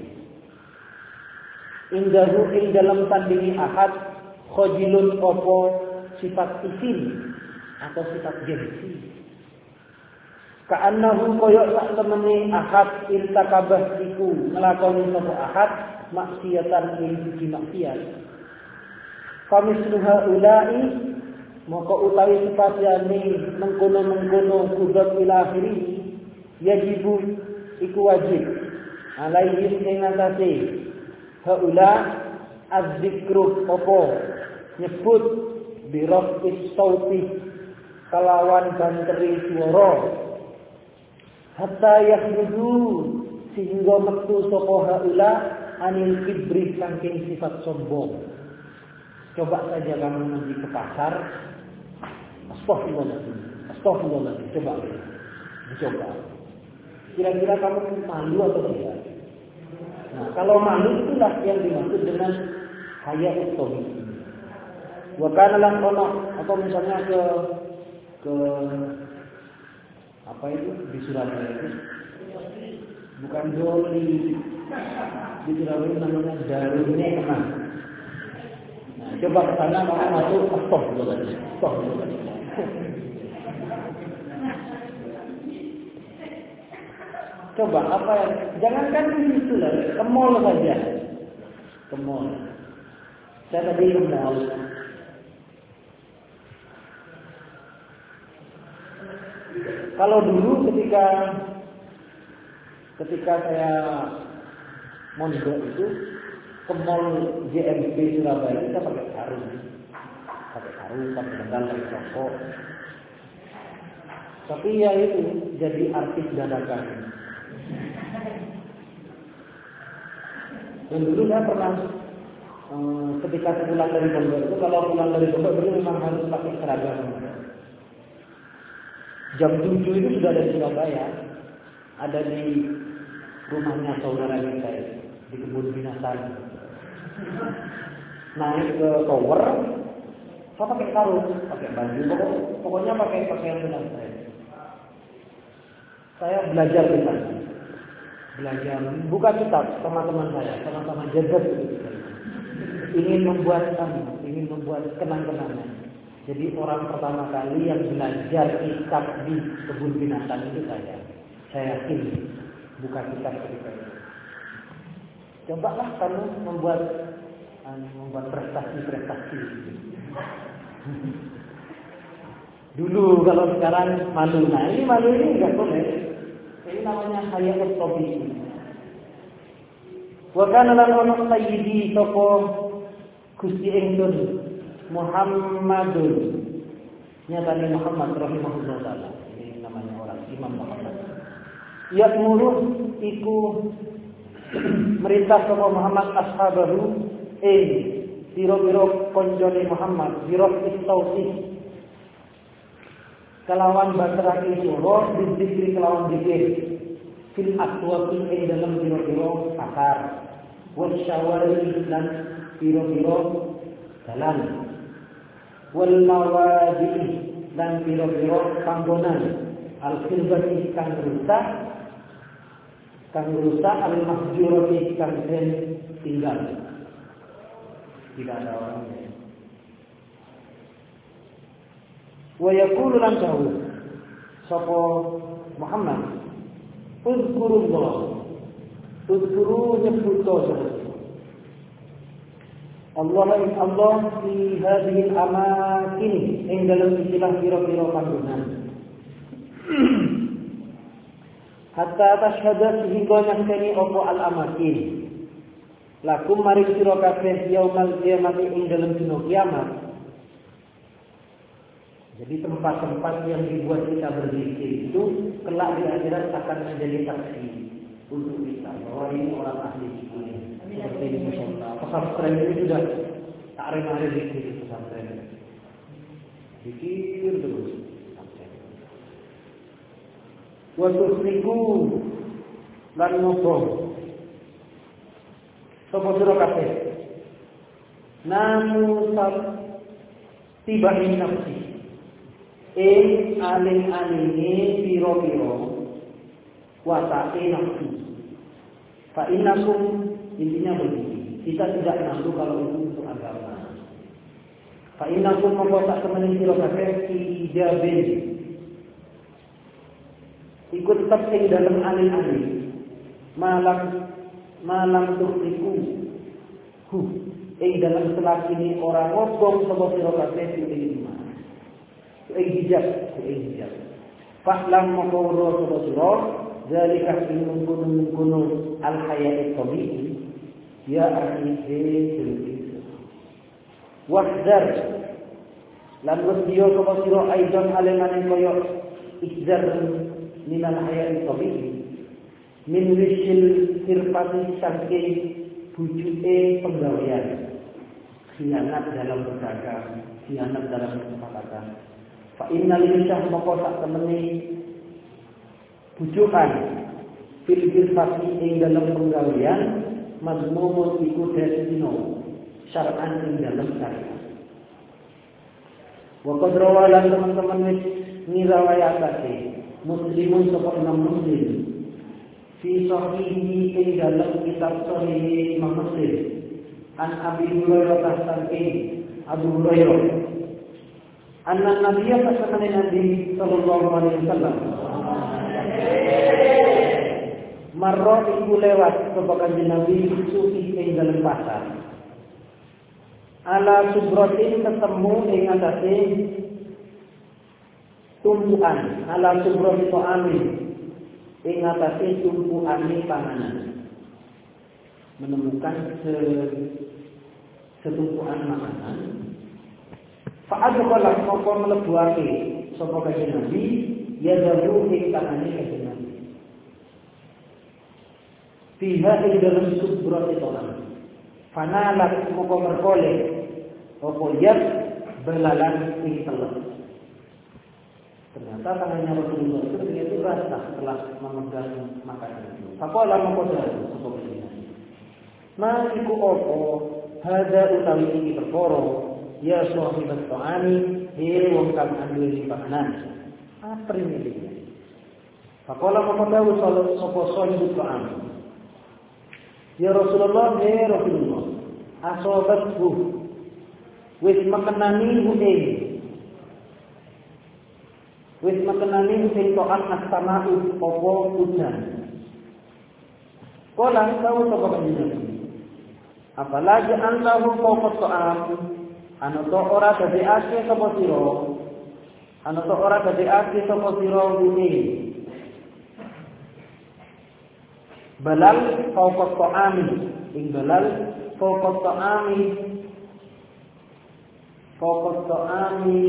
ing dalu ing dalem tandingi ahad khajilun apa sifat isin atau sifat gengsi. Ka'annahu koyok sak temene ahad irtakabah iku nglakoni sapa ahad maksiatan ing siji maksiat. Famisluha ulai maka utawi sepasane mengkono-mengkono kudat ila akhiri yajibu iku wajib alaihim ing atase haula az-zikru apa nyebut birafis sauti kalawan banteri swara hatta yakhruju sehingga metu sapa haula anil kibri saking sifat sombong. Coba saja kamu pergi ke pasar, astagfirullahaladzim, astagfirullahaladzim, coba dicoba. Kira-kira kamu malu atau tidak? Nah, kalau malu itulah yang dimaksud dengan haya'ut tabi'i. Wa kana lan ono atau misalnya ke ke apa itu di Surabaya itu bukan doli. Di Surabaya namanya Darul Nikmah. Nah, coba ke sana kalau masuk, stop dulu aja, stop dulu aja. Coba apa yang, jangankan di situ lah, ke mall saja, ke mall. Saya tadi ke mall. Kalau dulu ketika ketika saya mondok itu ke mall J M P Surabaya, kita pakai sarung, pakai sarung, pakai sandal, pakai rokok. Tapi ya itu jadi artis dadakan. Dan dulu saya pernah eh, ketika pulang dari pondok itu, kalau pulang dari pondok dulu memang harus pakai seragam. Jam tujuh itu sudah ada di Surabaya, ada di rumahnya saudara kita di kebun binatang. Naik ke tower, saya pakai sarung, pakai baju, pokok, pokoknya pakai pakaian benar saya. Saya belajar di sana, belajar, buka kitab sama teman saya, sama-sama jaga. Ingin membuat sama, ingin membuat kenang-kenangan. Jadi orang pertama kali yang belajar kitab di kebun binatang itu saya. Saya yakin buka kitab ketika itu. Cobalah kamu membuat membuat prestasi-prestasi. Dulu kalau sekarang malu. Nah ini malu ini enggak boleh. Ini namanya hayat tabi'i. Wa kana lan ono sayyidi sapa Gusti ingsun Muhammadun, nyatanya Muhammad rahimahullah taala. Ini namanya orang Imam Muhammad. Ya muruh iku merintah sapa Muhammad ashabahu eh piro-piro konjone Muhammad biro istausi kelawan basraki sura dizikri kelawan zikir fil aswaqi ing dalam piro-piro pasar wa syawari lan piro-piro jalan wal mawadi dan piro-piro panggonan al-khirbati kang rusak kang rusak al-mahjurati kang den tinggal tidak ada orangnya. Wa yaqulu lan tahu sapa Muhammad uzkurullah uzkuru nyebuto Allah in Allah fi hadhil amakin ing dalam istilah pira-pira panggonan. Hatta tashhada sehingga nyakseni apa al amakin. Lakum maring sira kabeh yaumul kiamat ing dalam dina kiamat. Jadi tempat-tempat yang dibuat kita berzikir itu kelak di akhirat akan menjadi saksi untuk kita bahwa ini orang ahli zikir. Seperti ini musola. Pesantren ini sudah tak rela zikir pesantren. Zikir terus. Waktu seribu lan ngobong. Sopo sira kabeh. Namun tiba ini nafsi. Eh aling-alinge piro-piro watake nafsi. Fa innakum intinya begini, kita tidak nafsu kalau itu untuk agama. Fa innakum mengkotak temenin sira kabeh ijabin. Ikut tetap ing dalam alin-alin. Malam malam tuhliku. Hu ing dalam selakini orang ngobong sapa sira kabeh ing iman. Ing hijab, ing hijab. Fa'lam maqawra sapa sira zalika ilmun kunun al-hayat tabi'i. Ya akhi bil wahdar lan wasiyo sapa sira aidan alemane koyo izdar minal hayat tabi'i min wisil sirpati saking bujuke penggawean khianat dalam berdagang khianat dalam kesepakatan fa innal lisyah moko sak temene bujukan fil sirpati ing dalam penggawean mazmumun iku desino syar'an ing dalam syariat. Wa qad rawalan teman-teman wis nirawayatake Muslimun sapa Imam Muslim fi sahihi ing dalam kitab sahih Imam Muslim an Abi Hurairah saking Abu Hurairah anna Nabiya sallallahu Nabi sallallahu alaihi wasallam marra iku lewat sapa kanjeng Nabi sufi ing dalam pasar ala subratin ketemu ing atase tumpuan ala subrati ta'ami ing atase tumpuane panganan menemukan se setumpuan makanan fa'adqala moko mlebuake sapa kanjeng Nabi ya dalu ing tangane kanjeng Nabi fiha ing dalam subrati ta'ami fanalat moko merkoleh apa yat belalan ing telur. Ternyata tangannya Rasulullah itu ternyata basah setelah memegang makanan itu. Faqala maqala seperti ini. Ma iku apa hada utawi iki perkara ya sahibat ta'ani he wong kang anduweni panganan. Apa ini? Faqala maqala sapa sahibat ta'ani. Ya Rasulullah he Rasulullah asobatku wis makanani ing wis makanani sing to'an as-sama'u apa hujan. Kala tahu sapa kanjeng. Apalagi antahu fawqa ta'am. Ana to ora dadekake sapa sira. Ana to ora dadekake sapa sira kuwi. Balal fawqa ta'ami. Ing balal fawqa ta'ami. Fawqa ta'ami.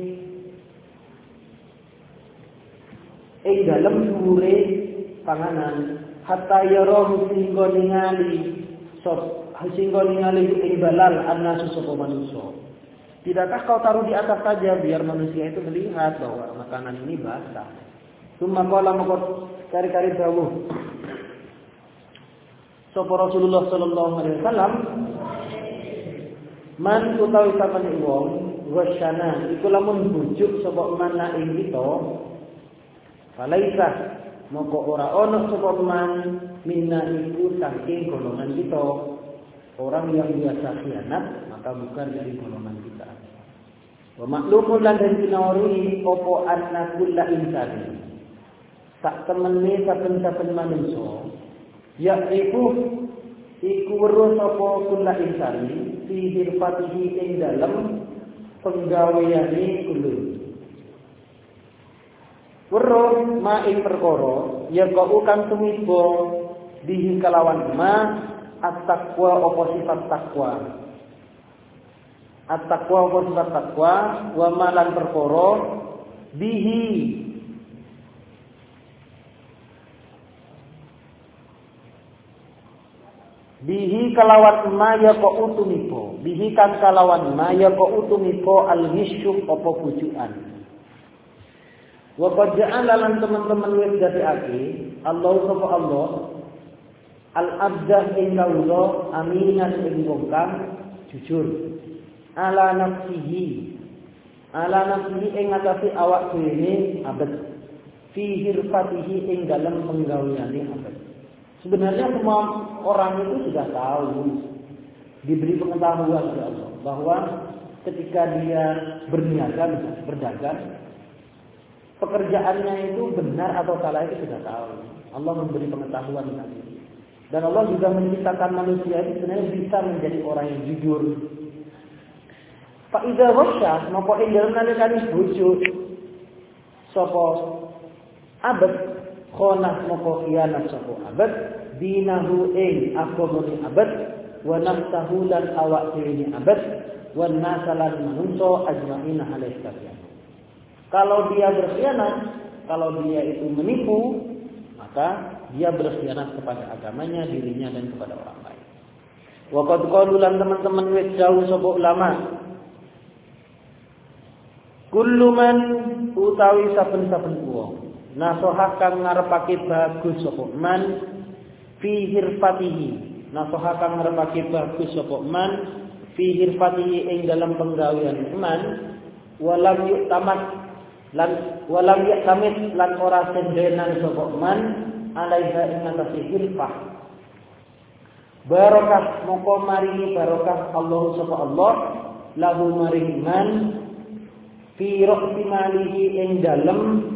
Ing dalam dhuwure panganan hatta yarahu singgo ningali sop singgo ningali ing balal annasu sapa manusa. Tidakkah kau taruh di atas saja biar manusia itu melihat bahwa makanan ini basah. Summa qala maqad kari-kari dawuh sapa Rasulullah sallallahu alaihi wasallam man utawi sapane wong wasyana iku lamun bujuk sapa mana ing kita falaisa moko ora ana sapa man minna iku saking golongan kita orang yang biasa khianat maka bukan dari golongan kita. Wa maklumun lan den pinawari apa anna kulla insani sak temene saben-saben manungsa ya iku iku weruh sapa kulla insani fi hirfatihi ing dalem penggaweane kulo. Weruh ma ing perkara ya kau kang tumiba dihi kalawan ma at-taqwa apa sifat takwa. At-taqwa apa sifat takwa wa malan perkara bihi bihi kalawan ma ya kau tumiba bihi kan kalawan ma ya kau tumiba al-hisyu apa bujukan. Wa qad ja'ala lan teman-teman wis dadekake Allah sapa Allah al-abdah ing kawula aminan ing wong kang jujur ala nafsihi ala nafsihi ing atase awak dhewe abet fi hirfatihi ing dalam penggaweane abet. Sebenarnya semua orang itu sudah tahu diberi pengetahuan oleh Allah bahwa ketika dia berniaga berdagang pekerjaannya itu benar atau salah itu sudah tahu. Allah memberi pengetahuan tentang itu. Dan Allah juga menciptakan manusia itu sebenarnya bisa menjadi orang yang jujur. Fa idza wasya maka ing dalem nalikane bojo sapa abad khonah maka khianat sapa abad dinahu ing agamane abad wa nafsahu lan awak dhewe abad wa nasalan manungsa ajmaina alaihi salam. Kalau dia berkhianat, kalau dia itu menipu, maka dia berkhianat kepada agamanya, dirinya dan kepada orang lain. Wa qad qalu lan teman-teman wis jauh sapa ulama. Kullu man utawi saben-saben wong nasoha kang ngarepake bagus sapa man fi hirfatihi. Nasoha kang ngarepake bagus sapa man fi hirfatihi ing dalam penggawean man walam yu'tamat lan walam yaktamit lan ora sendenan sapa man alaiha ing atase hilfah. Barokah moko maringi barokah Allah sapa Allah lahu maring man fi ra'si malihi ing dalem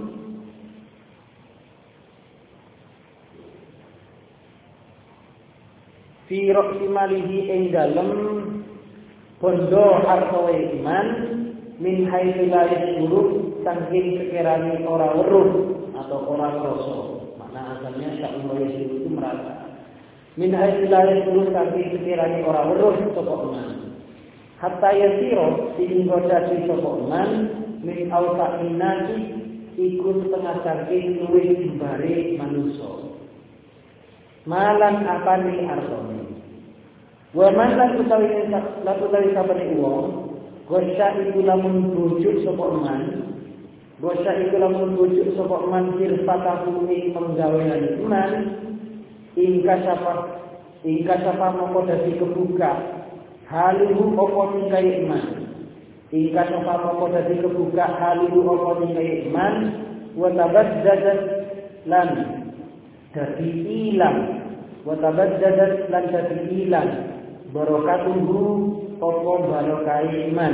fi ra'si malihi ing dalem bondo harta iman min haitsu la yashuru saking sekiranya ora weruh atau ora rasa. Makna asalnya sa'ul yashuru itu merasa. Min haitsu la yashuru saking sekiranya ora weruh sapa iman. Hatta yasiro sehingga dadi sapa iman min awsa'in nasi iku setengah saking luwih jembare manusa. Malan apane artone. Wa man lan utawi lan utawi sabane wong, gosya iku lamun bujuk sapa man. Gosya iku lamun bujuk sapa man sirfatahu ing penggawean iman, ingka sapa ingka sapa moko dadi kebuka. Haluhu apa tingkai iman. Ingka sapa moko dadi kebuka haluhu apa tingkai iman, wa tabaddadat lan dadi ilang. Wa tabaddadat lan dadi ilang. Barokatuhu apa barokah iman.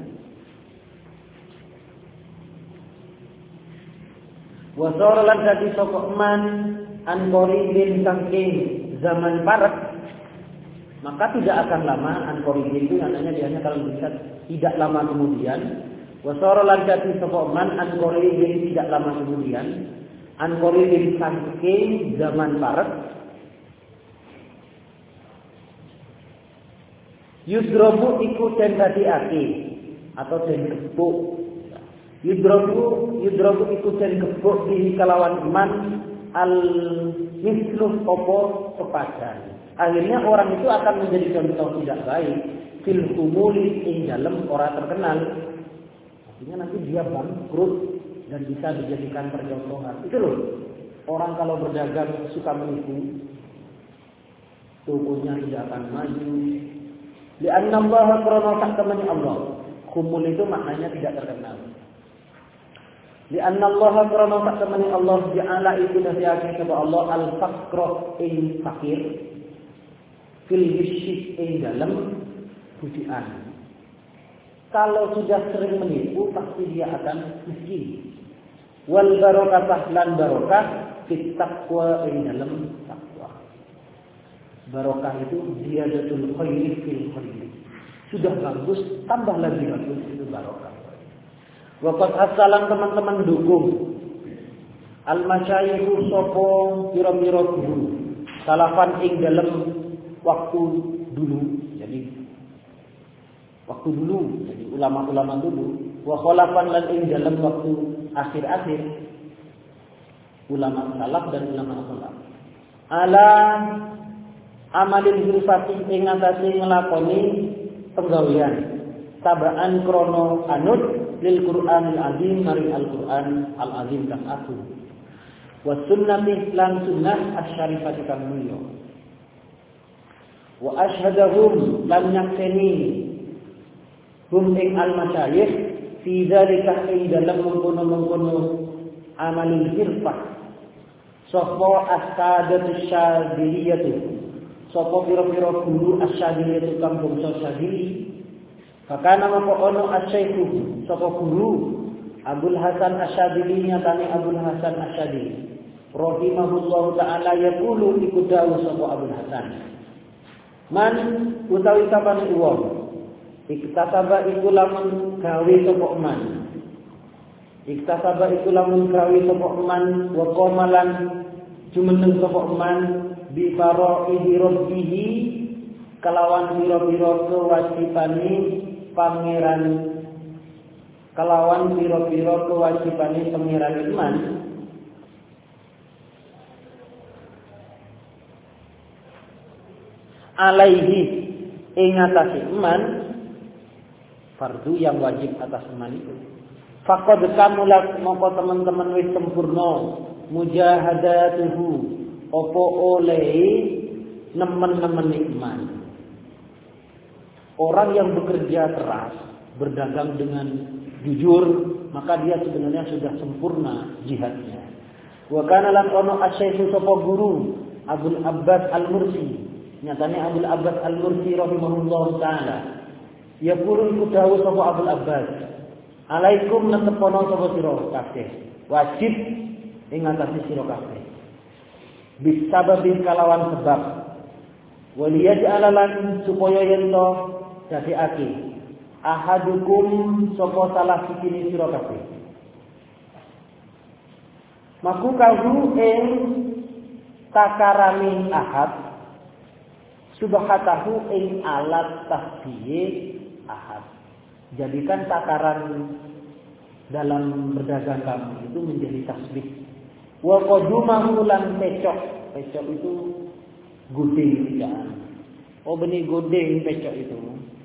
Wa sara lan dadi sapa iman an qaribin saking zaman parek. Maka tidak akan lama an qaribin itu namanya dia hanya kalau bisa tidak lama kemudian. Wa sara lan dadi sapa iman an qaribin tidak lama kemudian. An qaribin saking zaman parek. Yudrobu iku den dadiake atau den gebuk. Yudrobu yudrobu iku den gebuk di kalawan iman al misluh opo sepadan. Akhirnya orang itu akan menjadi contoh tidak baik fil umuli ing dalem ora terkenal. Artinya nanti dia bangkrut dan bisa dijadikan percontohan. Itu loh. Orang kalau berdagang suka menipu, tokonya tidak akan maju. Li'anna Allah karena tak temani Allah. Kumul itu maknanya tidak terkenal. Li'anna Allah karena tak temani Allah ja'ala itu nasihatnya kepada Allah al-faqra ing fakir fil bisyik ing dalam budian. Kalau sudah sering menipu pasti dia akan miskin. Wal barokah lan barokah fit taqwa ing dalam takwa. Barokah itu ziyadatul khairi fil khairi. Sudah bagus, tambah lagi bagus itu barokah. Waqat asalan teman-teman dukung. Al-masyayikh sapa pira-pira guru. Salafan ing dalam waktu dulu. Jadi waktu dulu, jadi ulama-ulama dulu. Wa khalafan lan ing dalam waktu akhir-akhir. Ulama salaf dan ulama khalaf. Ala amalin hilfati ing atase nglakoni penggawean tabaan krono anut lil Qur'anil azim maring Al-Qur'an al-azim kang agung wa sunnati lan sunnah asy-syarifati kang mulya wa asyhadahum lan nyakseni hum ing al-masyayikh fi dzalika ing dalem mengkono-mengkono amalin hilfah sapa as-sadatus syadziliyah sapa pira-pira guru asyadili tukang bangsa Syadili. Fakana moko ono asyaiku sapa guru Abdul Hasan Asyadili nyatane Abdul Hasan Asyadili. Rahimahullahu taala yaqulu iku dawuh sapa Abdul Hasan. Man utawi sapane wong iktasaba iku lamun gawe sapa man. Iktasaba iku lamun gawe sapa man wa qamalan jumeneng sapa man bi fara'ihi rabbihi kalawan pira-pira kewajibane pangeran kalawan pira-pira kewajibane pangeran iman alaihi ing atase iman fardu yang wajib atas iman itu faqad kamulat mongko teman-teman wis sempurna mujahadatuhu opo oleh nemen-nemen iman. Orang yang bekerja keras, berdagang dengan jujur, maka dia sebenarnya sudah sempurna jihadnya. Wa kana lan ono asy-syaikhu sapa guru Abdul Abbas Al-Mursi. Nyatane Abdul Abbas Al-Mursi rahimahullahu taala. Ya guru iku dawuh sapa Abdul Abbas. Alaikum netepono sapa sira kabeh. Wajib ing ngatasi sira kabeh. Bisababin kalawan sebab. Waliyaj'alalan supaya yen to dadekake ahadukum sapa salah siji sira kabeh. Maku kawu ing takarane ahad subhatahu ing alat tasbih ahad. Jadikan takaran dalam berdagang kamu itu menjadi tasbih. Wa qadumahu lan pecok. Pecok itu gudeng ya. Oh benih gudeng pecok itu.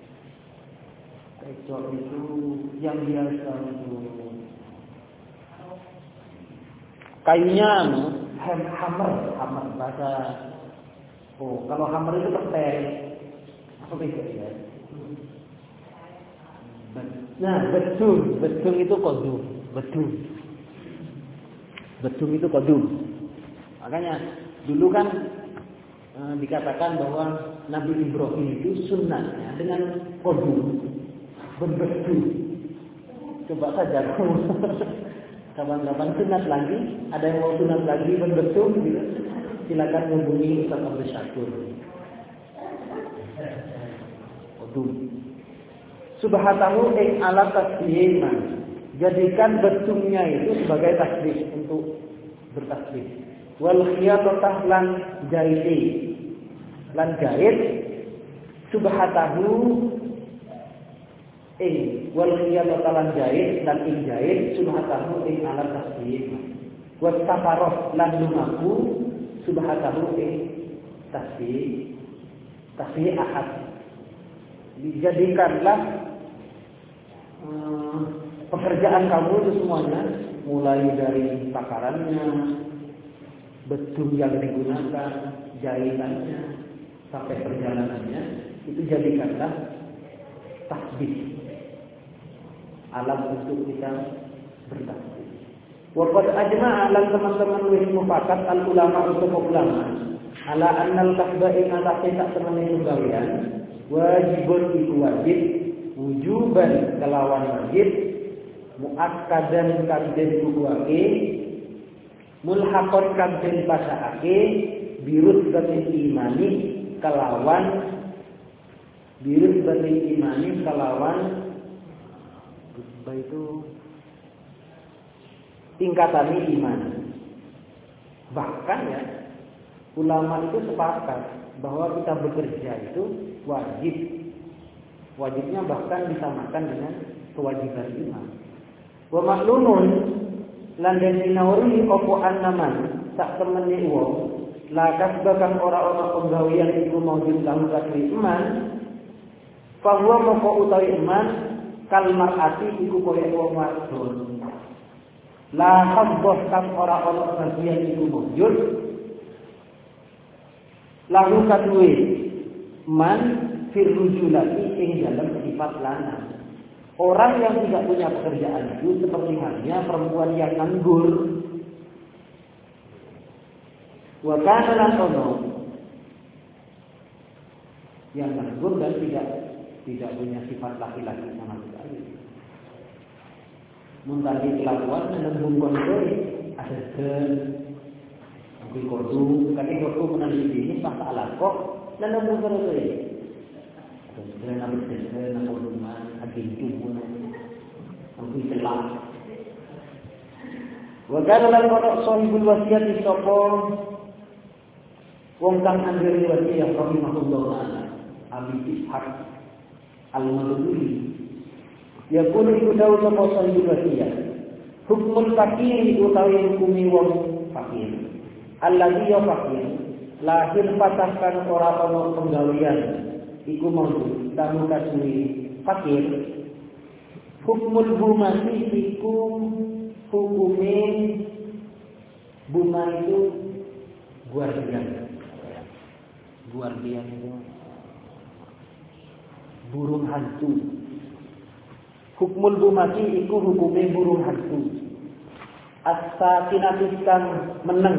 Pecok itu yang biasa itu kayunya ham, hammer, hammer bahasa. Oh, kalau hammer itu petai. Apa pecok ya? Nah, betul, betul itu kodum, betul. Betul itu kodum. Makanya dulu kan e, dikatakan bahwa Nabi Ibrahim itu sunnahnya dengan kodum berbetul. Coba saja kamu kapan-kapan sunat lagi, ada yang mau sunat lagi berbetul, gitu. Silakan hubungi Ustaz Abdul Syakur. Kodum. Subhanahu ing ala tasbih. Jadikan betulnya itu sebagai tasbih untuk bertasbih. Wal khiyatah lan jaiti. Lan jait subhanahu ing wal khiyatah lan jait dan ing jait subhanahu ing ala tasbih. Wa safaroh lan lumaku subhanahu ing tasbih. Tasbih ahad. Dijadikanlah Hmm, pekerjaan kamu itu semuanya, mulai dari takarannya, betul yang digunakan, jahitannya, sampai perjalanannya, itu jadikanlah tasbih, alat untuk kita bertasbih. Waqad ajma'a lan teman-teman wis mufakat al ulama untuk ulama ala annal kasba ing atase sak temene penggawean wajibun iku wajib wujuban kelawan wajib muakkadan kang den tuduhake mulhaqon kang den pasake birut batin imani kelawan birut batin imani kelawan itu tingkatan iman. Bahkan ya ulama itu sepakat bahwa kita bekerja itu wajib. Wajibnya bahkan disamakan dengan kewajiban iman. Wa maklumun lan den sinawuri opo annaman sak temene wong la kasbakan ora ana penggawean iku maujud kang kadhe iman fa huwa moko utawi iman kal mar'ati iku koyo wong wadon la habbah kang ora ana bagian iku maujud lalu kadue man firrujulati ing dalam sifat lanang. Orang yang tidak punya pekerjaan itu seperti halnya perempuan yang nganggur. Wa kana lan ono yang nganggur dan tidak tidak punya sifat laki-laki sama sekali. Mun tadi kelakuan nembung kono ada den mungkin kodu, kaki kodu menang di sini pas alat kok nembung kono itu. Dan nabi sedher nang rumah ageng tubuh aku telah wa kana lan kono sahibul wasiyat sapa wong kang anggere wasiyah rahimahullah taala Abi Ishaq Al-Maduri ya kulo iku dawuh sapa sahibul wasiyah hukmul fakir utawi hukumi wong fakir alladzi ya fakir lahir patahkan ora ana penggawean iku mawdu tamu kasui fakir hukmul bumati iku hukume buma itu guardian guardian itu burung hantu hukmul bumati iku hukume burung hantu as-sakinati kang meneng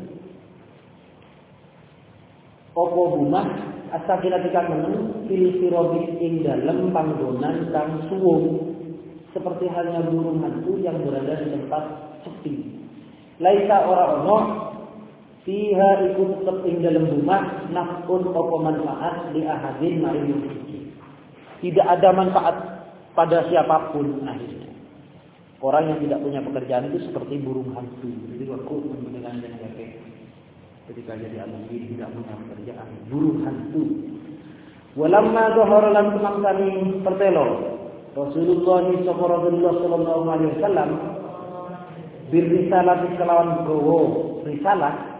apa bumah as-sakinati kang meneng fil sirabi ing dalem panggonan kang suwung seperti halnya burung hantu yang berada di tempat sepi. Laisa ora ono fiha iku tetep ing dalem bumah nafun apa manfaat li ahadin maring siji. Tidak ada manfaat pada siapapun akhirnya. Orang yang tidak punya pekerjaan itu seperti burung hantu. Jadi waktu mendengar dan kakek ketika jadi alumni tidak punya pekerjaan, burung hantu. Walamma dhahara lan kemangsani pertelo Rasulullah sallallahu alaihi wasallam bir risalah kelawan gowo risalah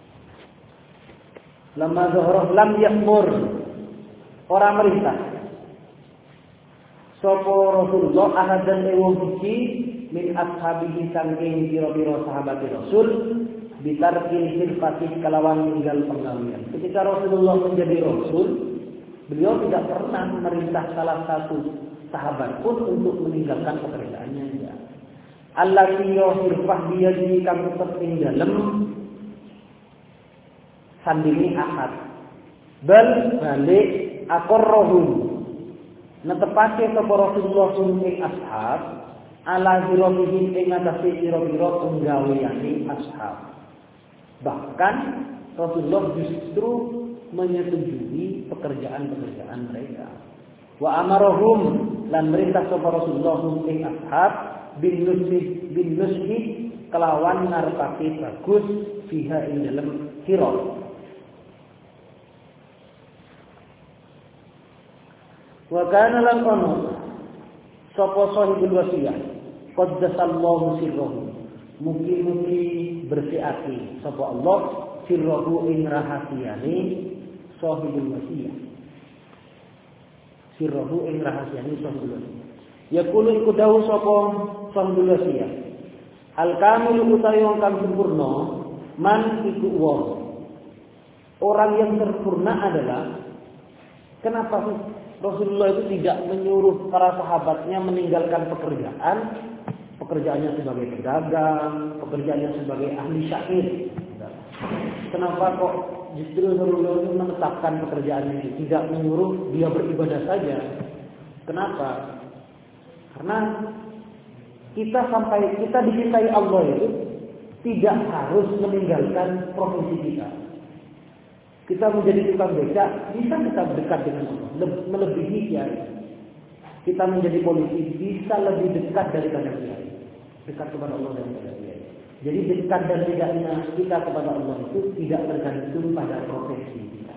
lamma dhahara lam ya'mur orang merintah sapa Rasulullah ahadan ewong siji min ashabihi sangking pira-pira sahabat Rasul bitarkil hirfati kelawan ninggal penggawean. Ketika Rasulullah menjadi Rasul, beliau tidak pernah memerintah salah satu sahabat pun untuk meninggalkan pekerjaannya. Ya. Allati hirfah dia di kang tetep ing dalem sandingi ahad. Bal balik aqarrahum netepake sapa Rasulullah suming ashab ala hiramihi ing atase pira-pira penggaweane ashab. Bahkan Rasulullah justru menyetujui pekerjaan-pekerjaan mereka. Wa amarahum lan merintah sapa Rasulullah suming ashab bin nushi bin nushi kelawan ngarepake bagus fiha ing dalem hira. Wa kana lan ono sapa sahibul wasiyah qaddasallahu sirruhu mugi-mugi bersiati sapa Allah sirruhu ing rahasiane sahibul wasiyah sirruhu ing rahasiane sahibul wasiyah yaqulu iku dawuh sapa sahibul wasiyah al kamil utawi wong kang sempurna man iku wong orang yang sempurna adalah kenapa sih Rasulullah itu tidak menyuruh para sahabatnya meninggalkan pekerjaan, pekerjaannya sebagai pedagang, pekerjaannya sebagai ahli syair. Kenapa kok justru Rasulullah itu menetapkan pekerjaannya itu, tidak menyuruh dia beribadah saja? Kenapa? Karena kita sampai kita dicintai Allah itu tidak harus meninggalkan profesi kita. Kita menjadi tukang beca, bisa kita dekat dengan Allah, melebihi kiai. Kita menjadi polisi, bisa lebih dekat daripada kiai, dekat kepada Allah daripada kiai. Jadi dekat dan tidaknya kita kepada Allah itu tidak tergantung pada profesi kita.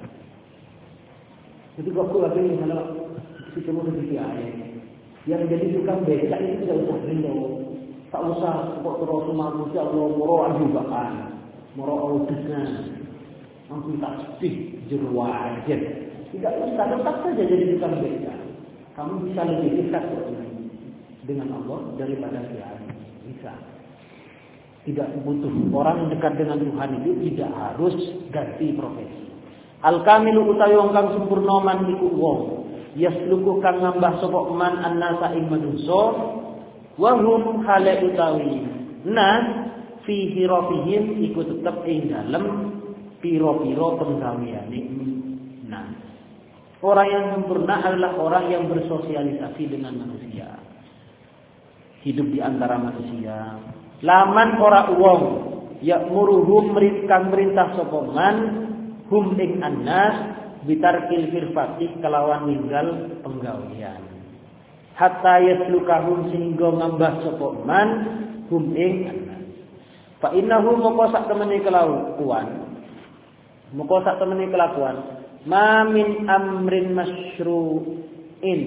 Jadi waktu lagi misalnya si kamu lebih kiai, yang jadi tukang beca itu tidak usah rindu, tak usah kok terus manusia Allah moro juga kan, moro auditnya. Mampu tasbih jerwajen. Tidak usah, tetap saja jadi tukang beca. Kamu bisa lebih dekat dengan Allah daripada kiai. Bisa. Tidak butuh orang dekat dengan Tuhan itu tidak harus ganti profesi. Al-kamilu utawi wong kang sempurna man iku wong yasluku kang ngambah sapa man annasa ing manungsa wa hum hale utawi nas fi hirafihim iku tetep ing dalem piro-piro penggaweane. Nah, orang yang sempurna adalah orang yang bersosialisasi dengan manusia, hidup di antara manusia. Laman ora wong ya'muruhum kang merintah sapa man hum ing annas bitarkil firfati kelawan ninggal penggawean. Hatta yaslukahum sehingga ngambah sapa man hum ing annas. Fa innahu moko sak temene kelakuan Muka sak temene kelakuan ma min amrin masyru'in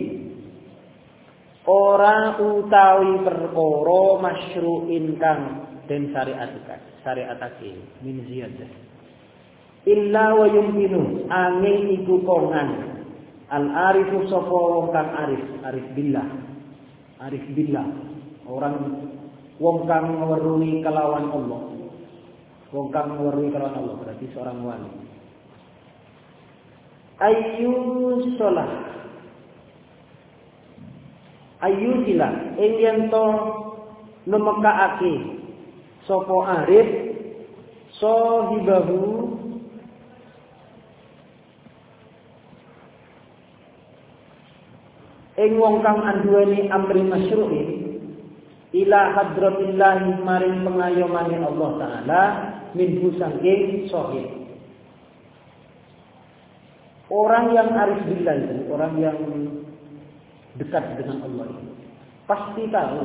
ora utawi perkara masyru'in kang den syariataken syariatake min ziyadah illa wa yumkinu angin iku kongan al arifu sapa wong kang arif arif billah arif billah orang wong kang weruhi kelawan Allah. Wong kang weruhi kelawan Allah berarti seorang wali. Ayu sholah ayu sila ing yen to nemekaake sapa arif sahibahu ing wong kang anduweni amri masyru'i ila hadratillahi maring pengayomane Allah taala min saking sahib. Orang yang arif billah itu, orang yang dekat dengan Allah itu pasti tahu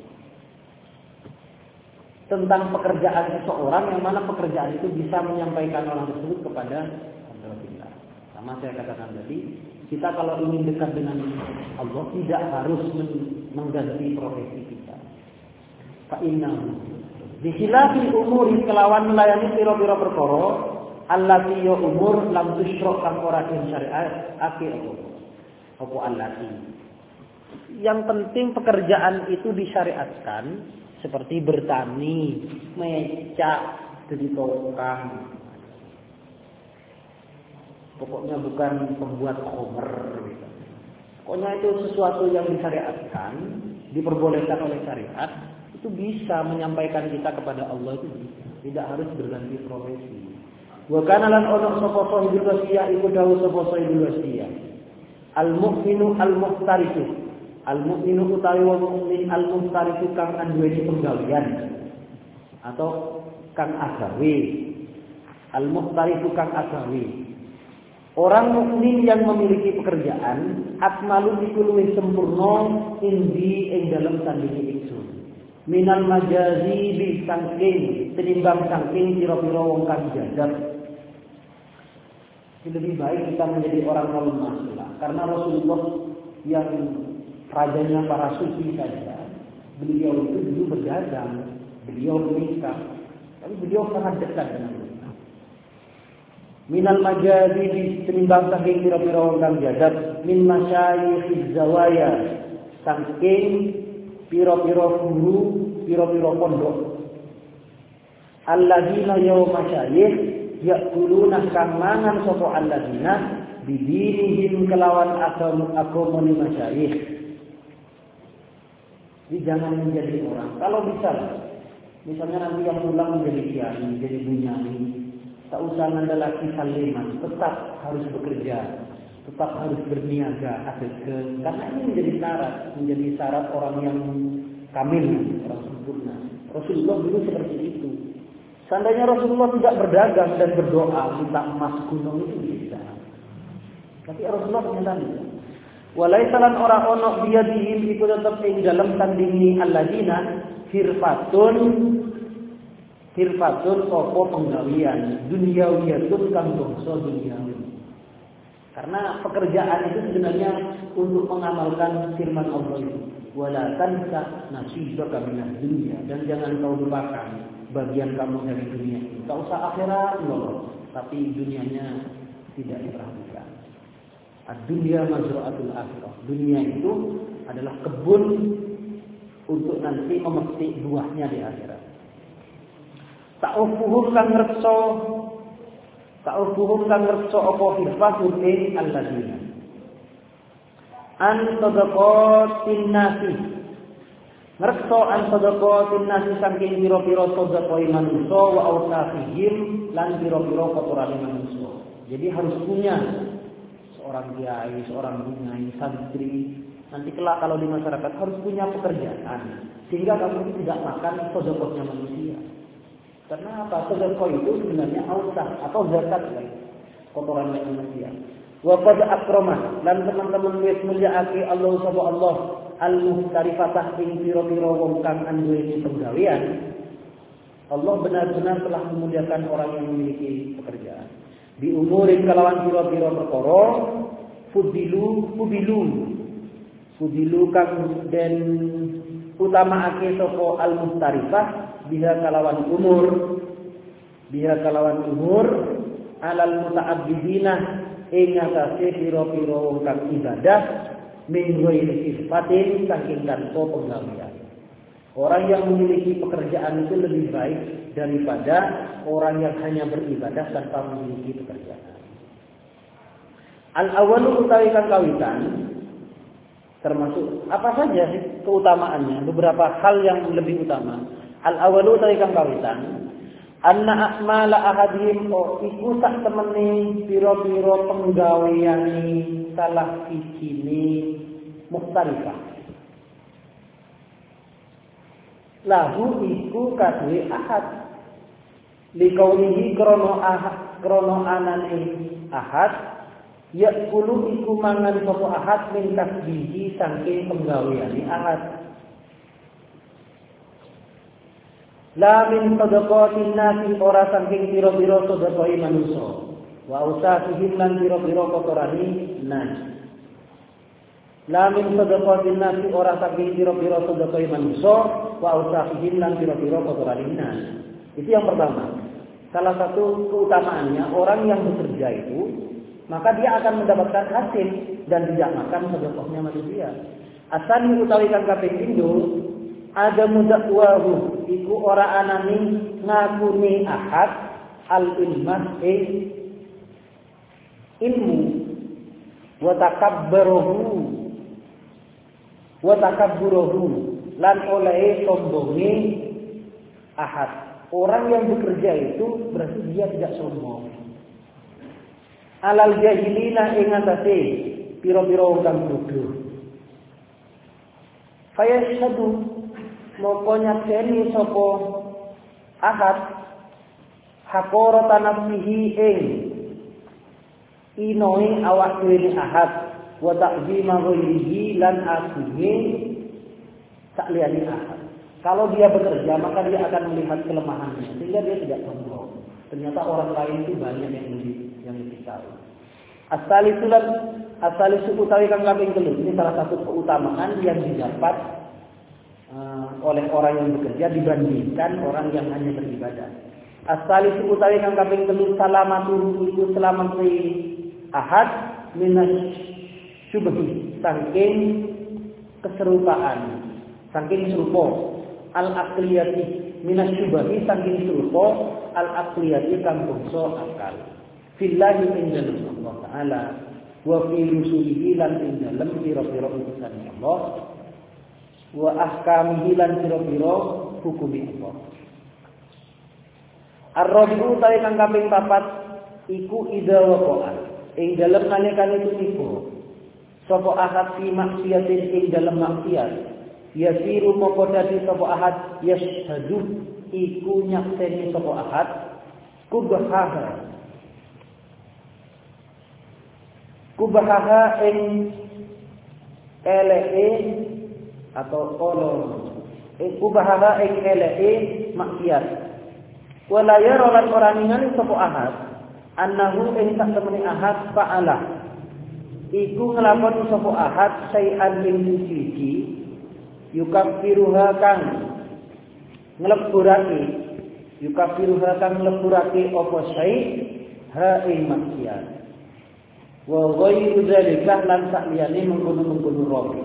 tentang pekerjaan seseorang yang mana pekerjaan itu bisa menyampaikan orang tersebut kepada hadratillah. Sama saya katakan tadi, kita kalau ingin dekat dengan Allah tidak harus mengganti profesi kita. Fa innahu bi khilafil umuri kelawan melayani pira-pira perkara allati ya umur lam tusyrok kang ora den syariat ake apa apa allati. Yang penting pekerjaan itu disyariatkan seperti bertani, mecak, jadi tukang. Pokoknya bukan pembuat khomer gitu. Pokoknya itu sesuatu yang disyariatkan, diperbolehkan oleh syariat, itu bisa menyampaikan kita kepada Allah itu bisa. Tidak harus berganti profesi. Wa kana lan ono sapa sahibul wasiyah iku dawuh sapa sahibul wasiyah. Al-mu'minu al-muhtarifu. Al-mu'minu utawi wong mukmin al-muhtarifu kang anduweni penggawean atau kang agawe. Al-muhtarifu kang agawe. Orang mukmin yang memiliki pekerjaan akmalu iku luwih sempurna indi ing dalem sandinge ingsun. Minal majazi bi saking tinimbang saking pira-pira wong kang jajab. Lebih baik kita menjadi orang lemah lah. Karena Rasulullah yang rajanya para sufi saja, beliau itu dulu berdagang, beliau menikah, tapi beliau sangat dekat dengan Allah. Minal majazi tinimbang saking pira-pira wong kang jajab, min masyayikhiz zawaya saking pira-pira guru, pira-pira pondok. Alladzina ya masyayikh yaquluna kang mangan sapa alladzina bidinihim kelawan agama ni masyayikh. Jadi jangan menjadi orang. Kalau bisa, misalnya nanti yang pulang menjadi kiai, menjadi bunyani, tak usah mendalaki saliman, tetap harus bekerja, tetap harus berniaga, adegan, karena ini menjadi syarat, menjadi syarat orang yang kamil, orang sempurna. Rasulullah dulu seperti itu. Seandainya Rasulullah tidak berdagang dan berdoa minta emas gunung itu bisa. Tapi Rasulullah menyatakan, walaisalan orang ono dia dihim iku tetap ing dalam tandingi alladzina firfatun firfatun apa penggawian duniawiyatun kang bangsa duniawi. Karena pekerjaan itu sebenarnya untuk mengamalkan firman Allah itu. Wala tansa nasibaka minad dunya, dan jangan kau lupakan bagian kamu dari dunia itu. Tak usah akhirat loh, tapi dunianya tidak diperhatikan. Ad-dunya mazra'atul akhirah. Dunia itu adalah kebun untuk nanti memetik buahnya di akhirat. Ta'ufuhum kang reksa ta'ufuhum kang reksa apa firfatun ing alladzina an sadaqatin nasi. Ngreksa an sadaqatin nasi saking pira-pira sedekah manungsa wa ausafihim lan pira-pira kotorane manungsa. Jadi harus punya seorang kiai, seorang bunyai, santri. Nanti kelak kalau di masyarakat harus punya pekerjaan sehingga kamu tidak makan sedekahnya manusia. Karena apa? Sedekah itu sebenarnya ausaf atau zakat kan, kotorannya manusia. Wa qad akrama lan teman-teman wis mulyaake Allah sapa Allah al-muhtarifatah ing pira-pira wong kang anduweni penggawean. Allah benar-benar telah memuliakan orang yang memiliki pekerjaan. Di umurin kalawan pira-pira perkara fudilu fudilu fudilu kang den utamaake sapa al-muhtarifah biha kalawan umur biha kalawan umur alal muta'abbidina ing atase pira-pira wong kang ibadah min ghairi sifatin saking tanpa penggawean. Orang yang memiliki pekerjaan itu lebih baik daripada orang yang hanya beribadah tanpa memiliki pekerjaan. Al-awwalu utawi kang kawitan termasuk apa saja sih keutamaannya? Beberapa hal yang lebih utama. Al-awalu utawi kang kawitan anna a'mala ahadihim o iku sak temene pira-pira penggaweane salah sijine mukhtalifah. Lahu iku kadhe ahad likaunihi krono ahad krono anane ahad yakulu iku mangan sapa ahad min tasbihi saking penggaweane ahad. La min sadaqatin nasi ora saking pira-pira sedekah manusa wa usafihim lan pira-pira kotorane nas. La min sadaqatin nasi ora saking pira-pira sedekah manusa wa usafihim lan pira-pira kotorane nas. Itu yang pertama. Salah satu keutamaannya orang yang bekerja itu maka dia akan mendapatkan hasil dan tidak makan sedekahnya manusia. Asal utawi kang kaping pindho ada mudakwahu iku ora anani ngakuni ahad al ilmah e ilmu wa takabbaruhu wa takabburuhu lan oleh sombonge ahad. Orang yang bekerja itu berarti dia tidak sombong. Alal jahilina ing atase pira-pira wong kang bodho. Fayashhadu moko nyakseni sapa ahad hakoro tanafsihi ing inoi awak dhewe ahad wa ta'zima ghairihi lan agunge sakliyane ahad. Kalau dia bekerja maka dia akan melihat kelemahannya sehingga dia tidak sombong. Ternyata orang lain itu banyak yang lebih yang lebih tahu. Asal-isulan asal-isu utawi kang kaping telu ini salah satu keutamaan yang didapat Uh, oleh orang yang bekerja dibandingkan orang yang hanya beribadah. Asal-isu utawi kang kaping telu salamatu iku selamat si ahad minas syubhi saking keserupaan saking serupa al-aqliyati minas syubhi saking serupa al-aqliyati kang bangsa akal fillahi inna Allah taala wa fi rusulihi lan inna lam pira-pira utusan Allah wa ahkamihi lan pira-pira hukum Allah. Ar-rabi'u tawi kang kaping papat iku idza waqa'a ing dalem nalikane tumiba sapa ahad fi maksiatin ing dalem maksiat yasiru moko dadi sapa ahad yashhadu iku nyakseni sapa ahad kubahaha kubahaha ing eleke atau kolon iku bahara ing eleke maksiat wala yara lan ora ningali sapa ahad annahu ing sak temene ahad fa'ala iku nglakoni sapa ahad sayan ing suci yukaffiruha kang nglebburake yukaffiruha kang nglebburake apa sai ha ing maksiat wa ghairu dzalika lan sak liyane mengkono-mengkono robe.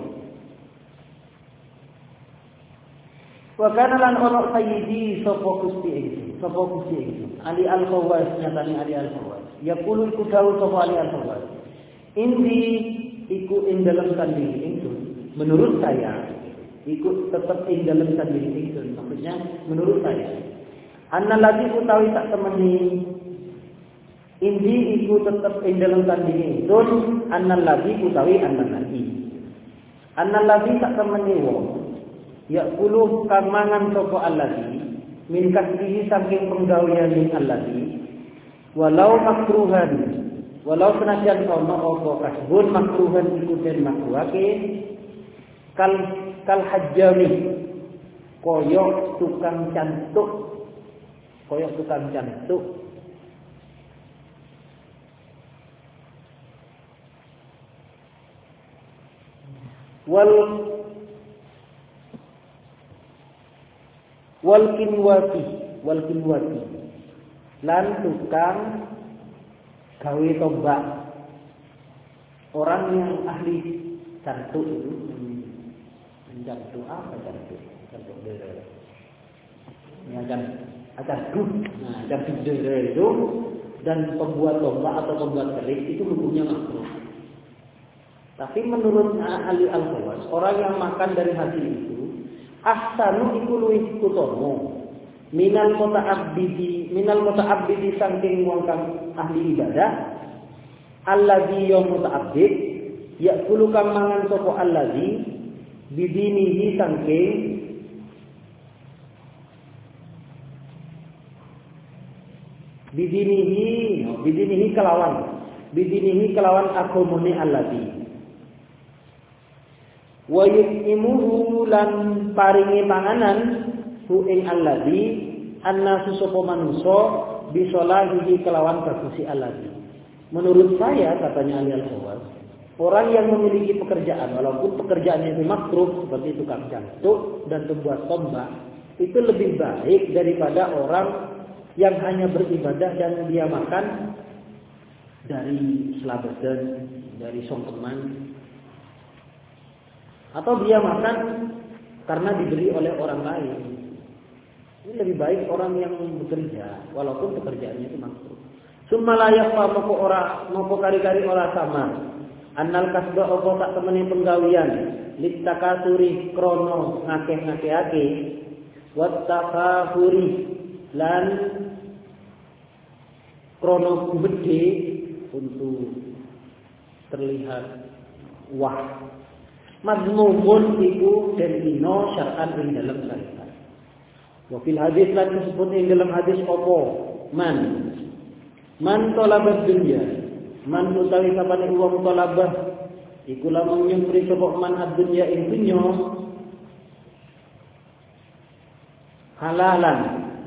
Wa kana lan ono sayyidi sapa gusti iki sapa gusti iki Ali Al-Khawas nyatane Ali Al-Khawas yaqulu iku dawuh sapa Ali Al-Khawas indi iku ing dalem sandinge ingsun menurut saya iku tetep ing dalem sandinge ingsun maksudnya menurut saya anna lagi utawi tak temeni indi iku tetep ing dalem sandinge ingsun anna lagi utawi anna lagi anna lagi tak temeni wong ya puluh kang mangan sapa allazi min kasbihi saking penggaweane allazi walau makruhan walau senajan ana apa kasbun makruhan iku den makruhake kal kal hajjami koyo tukang cantuk koyo tukang cantuk wal wal kinwati wal kinwati lan tukang gawe tombak. Orang yang ahli cantuk itu mencantuk apa cantuk? Cantuk dere. Ya kan cantuk. Nah, cantuk dere itu dan pembuat tombak atau pembuat keris itu hukumnya makruh. Tapi menurut ahli Al-Khawas, orang yang makan dari hasil itu ahsanu iku luwih utama minal muta'abbidi minal muta'abbidi saking wong kang ahli ibadah allazi ya muta'abbid yakulu kang mangan sapa allazi bidinihi saking bidinihi bidinihi kelawan bidinihi kelawan agamane allazi wa yu'imuhu lan paringi panganan hu ing allazi annasu sapa manusa bisolahihi kelawan bagusi allazi. Menurut saya katanya Ali Al-Khawas, orang yang memiliki pekerjaan walaupun pekerjaannya itu makruh seperti tukang jantuk dan pembuat tombak itu lebih baik daripada orang yang hanya beribadah dan dia makan dari selabetan, dari songkeman, atau dia makan karena diberi oleh orang lain. Ini lebih baik orang yang bekerja walaupun pekerjaannya itu makruh. Summa la yakhfa moko ora moko kari-kari ora sama. Annal kasba apa tak temene penggawian litakasuri krono ngakeh-ngakehake wat takafuri lan krono gede untuk terlihat wah. Mazmumun iku dan ino syar'an ing dalam syariat. Wa fil hadis lan disebut ing dalam hadis apa? Man man talabad dunya, man utawi sapane wong talabah iku lamun nyempri sapa man ad-dunya ing dunya halalan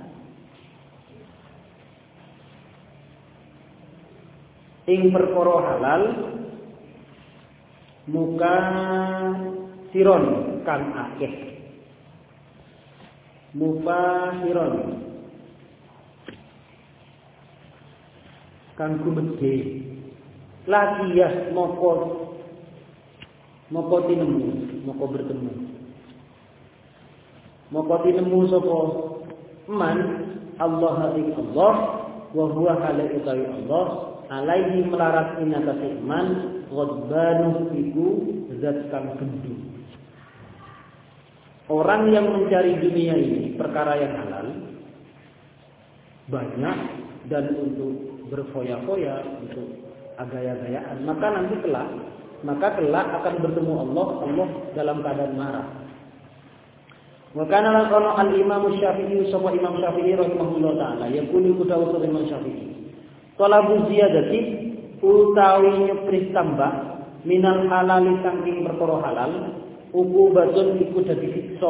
ing perkara halal muka siron kang akeh muka siron kang gumedhe lagi ya moko moko tinemu moko bertemu moko tinemu sapa man Allah ing Allah wa huwa halai utawi Allah alaihi melarat inatasi iman ghadbanu iku zat kang gendut. Orang yang mencari dunia ini perkara yang halal banyak dan untuk berfoya-foya, untuk agaya-gayaan, maka nanti kelak maka kelak akan bertemu Allah Allah dalam keadaan marah. Wa kana laqana al-Imam Syafi'i sapa Imam Syafi'i rahimahullah taala yaqulu kudawu Imam Syafi'i talabu ziyadati utawi nyepris tambah minal halali saking perkara halal uqubatun iku dadi siksa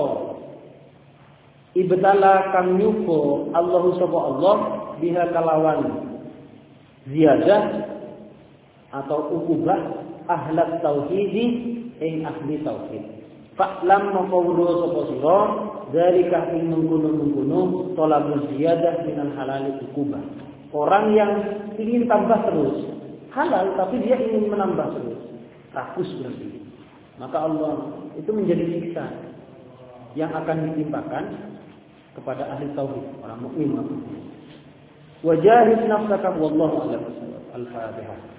ibtala kang nyuko Allahu sapa Allah biha kalawan ziyadah atau uqubah ahlat tauhidi ing ahli tauhid fa'lam maqawdo sapa sira zalika ing mengkono-mengkono talabul ziyadah minal halali uqubah. Orang yang ingin tambah terus halal tapi dia ingin menambah terus rakus berarti, maka Allah itu menjadi siksa yang akan ditimpakan kepada ahli tauhid, orang mukmin. Wajahid nafsaka wallahu a'lam. Al-Fatihah.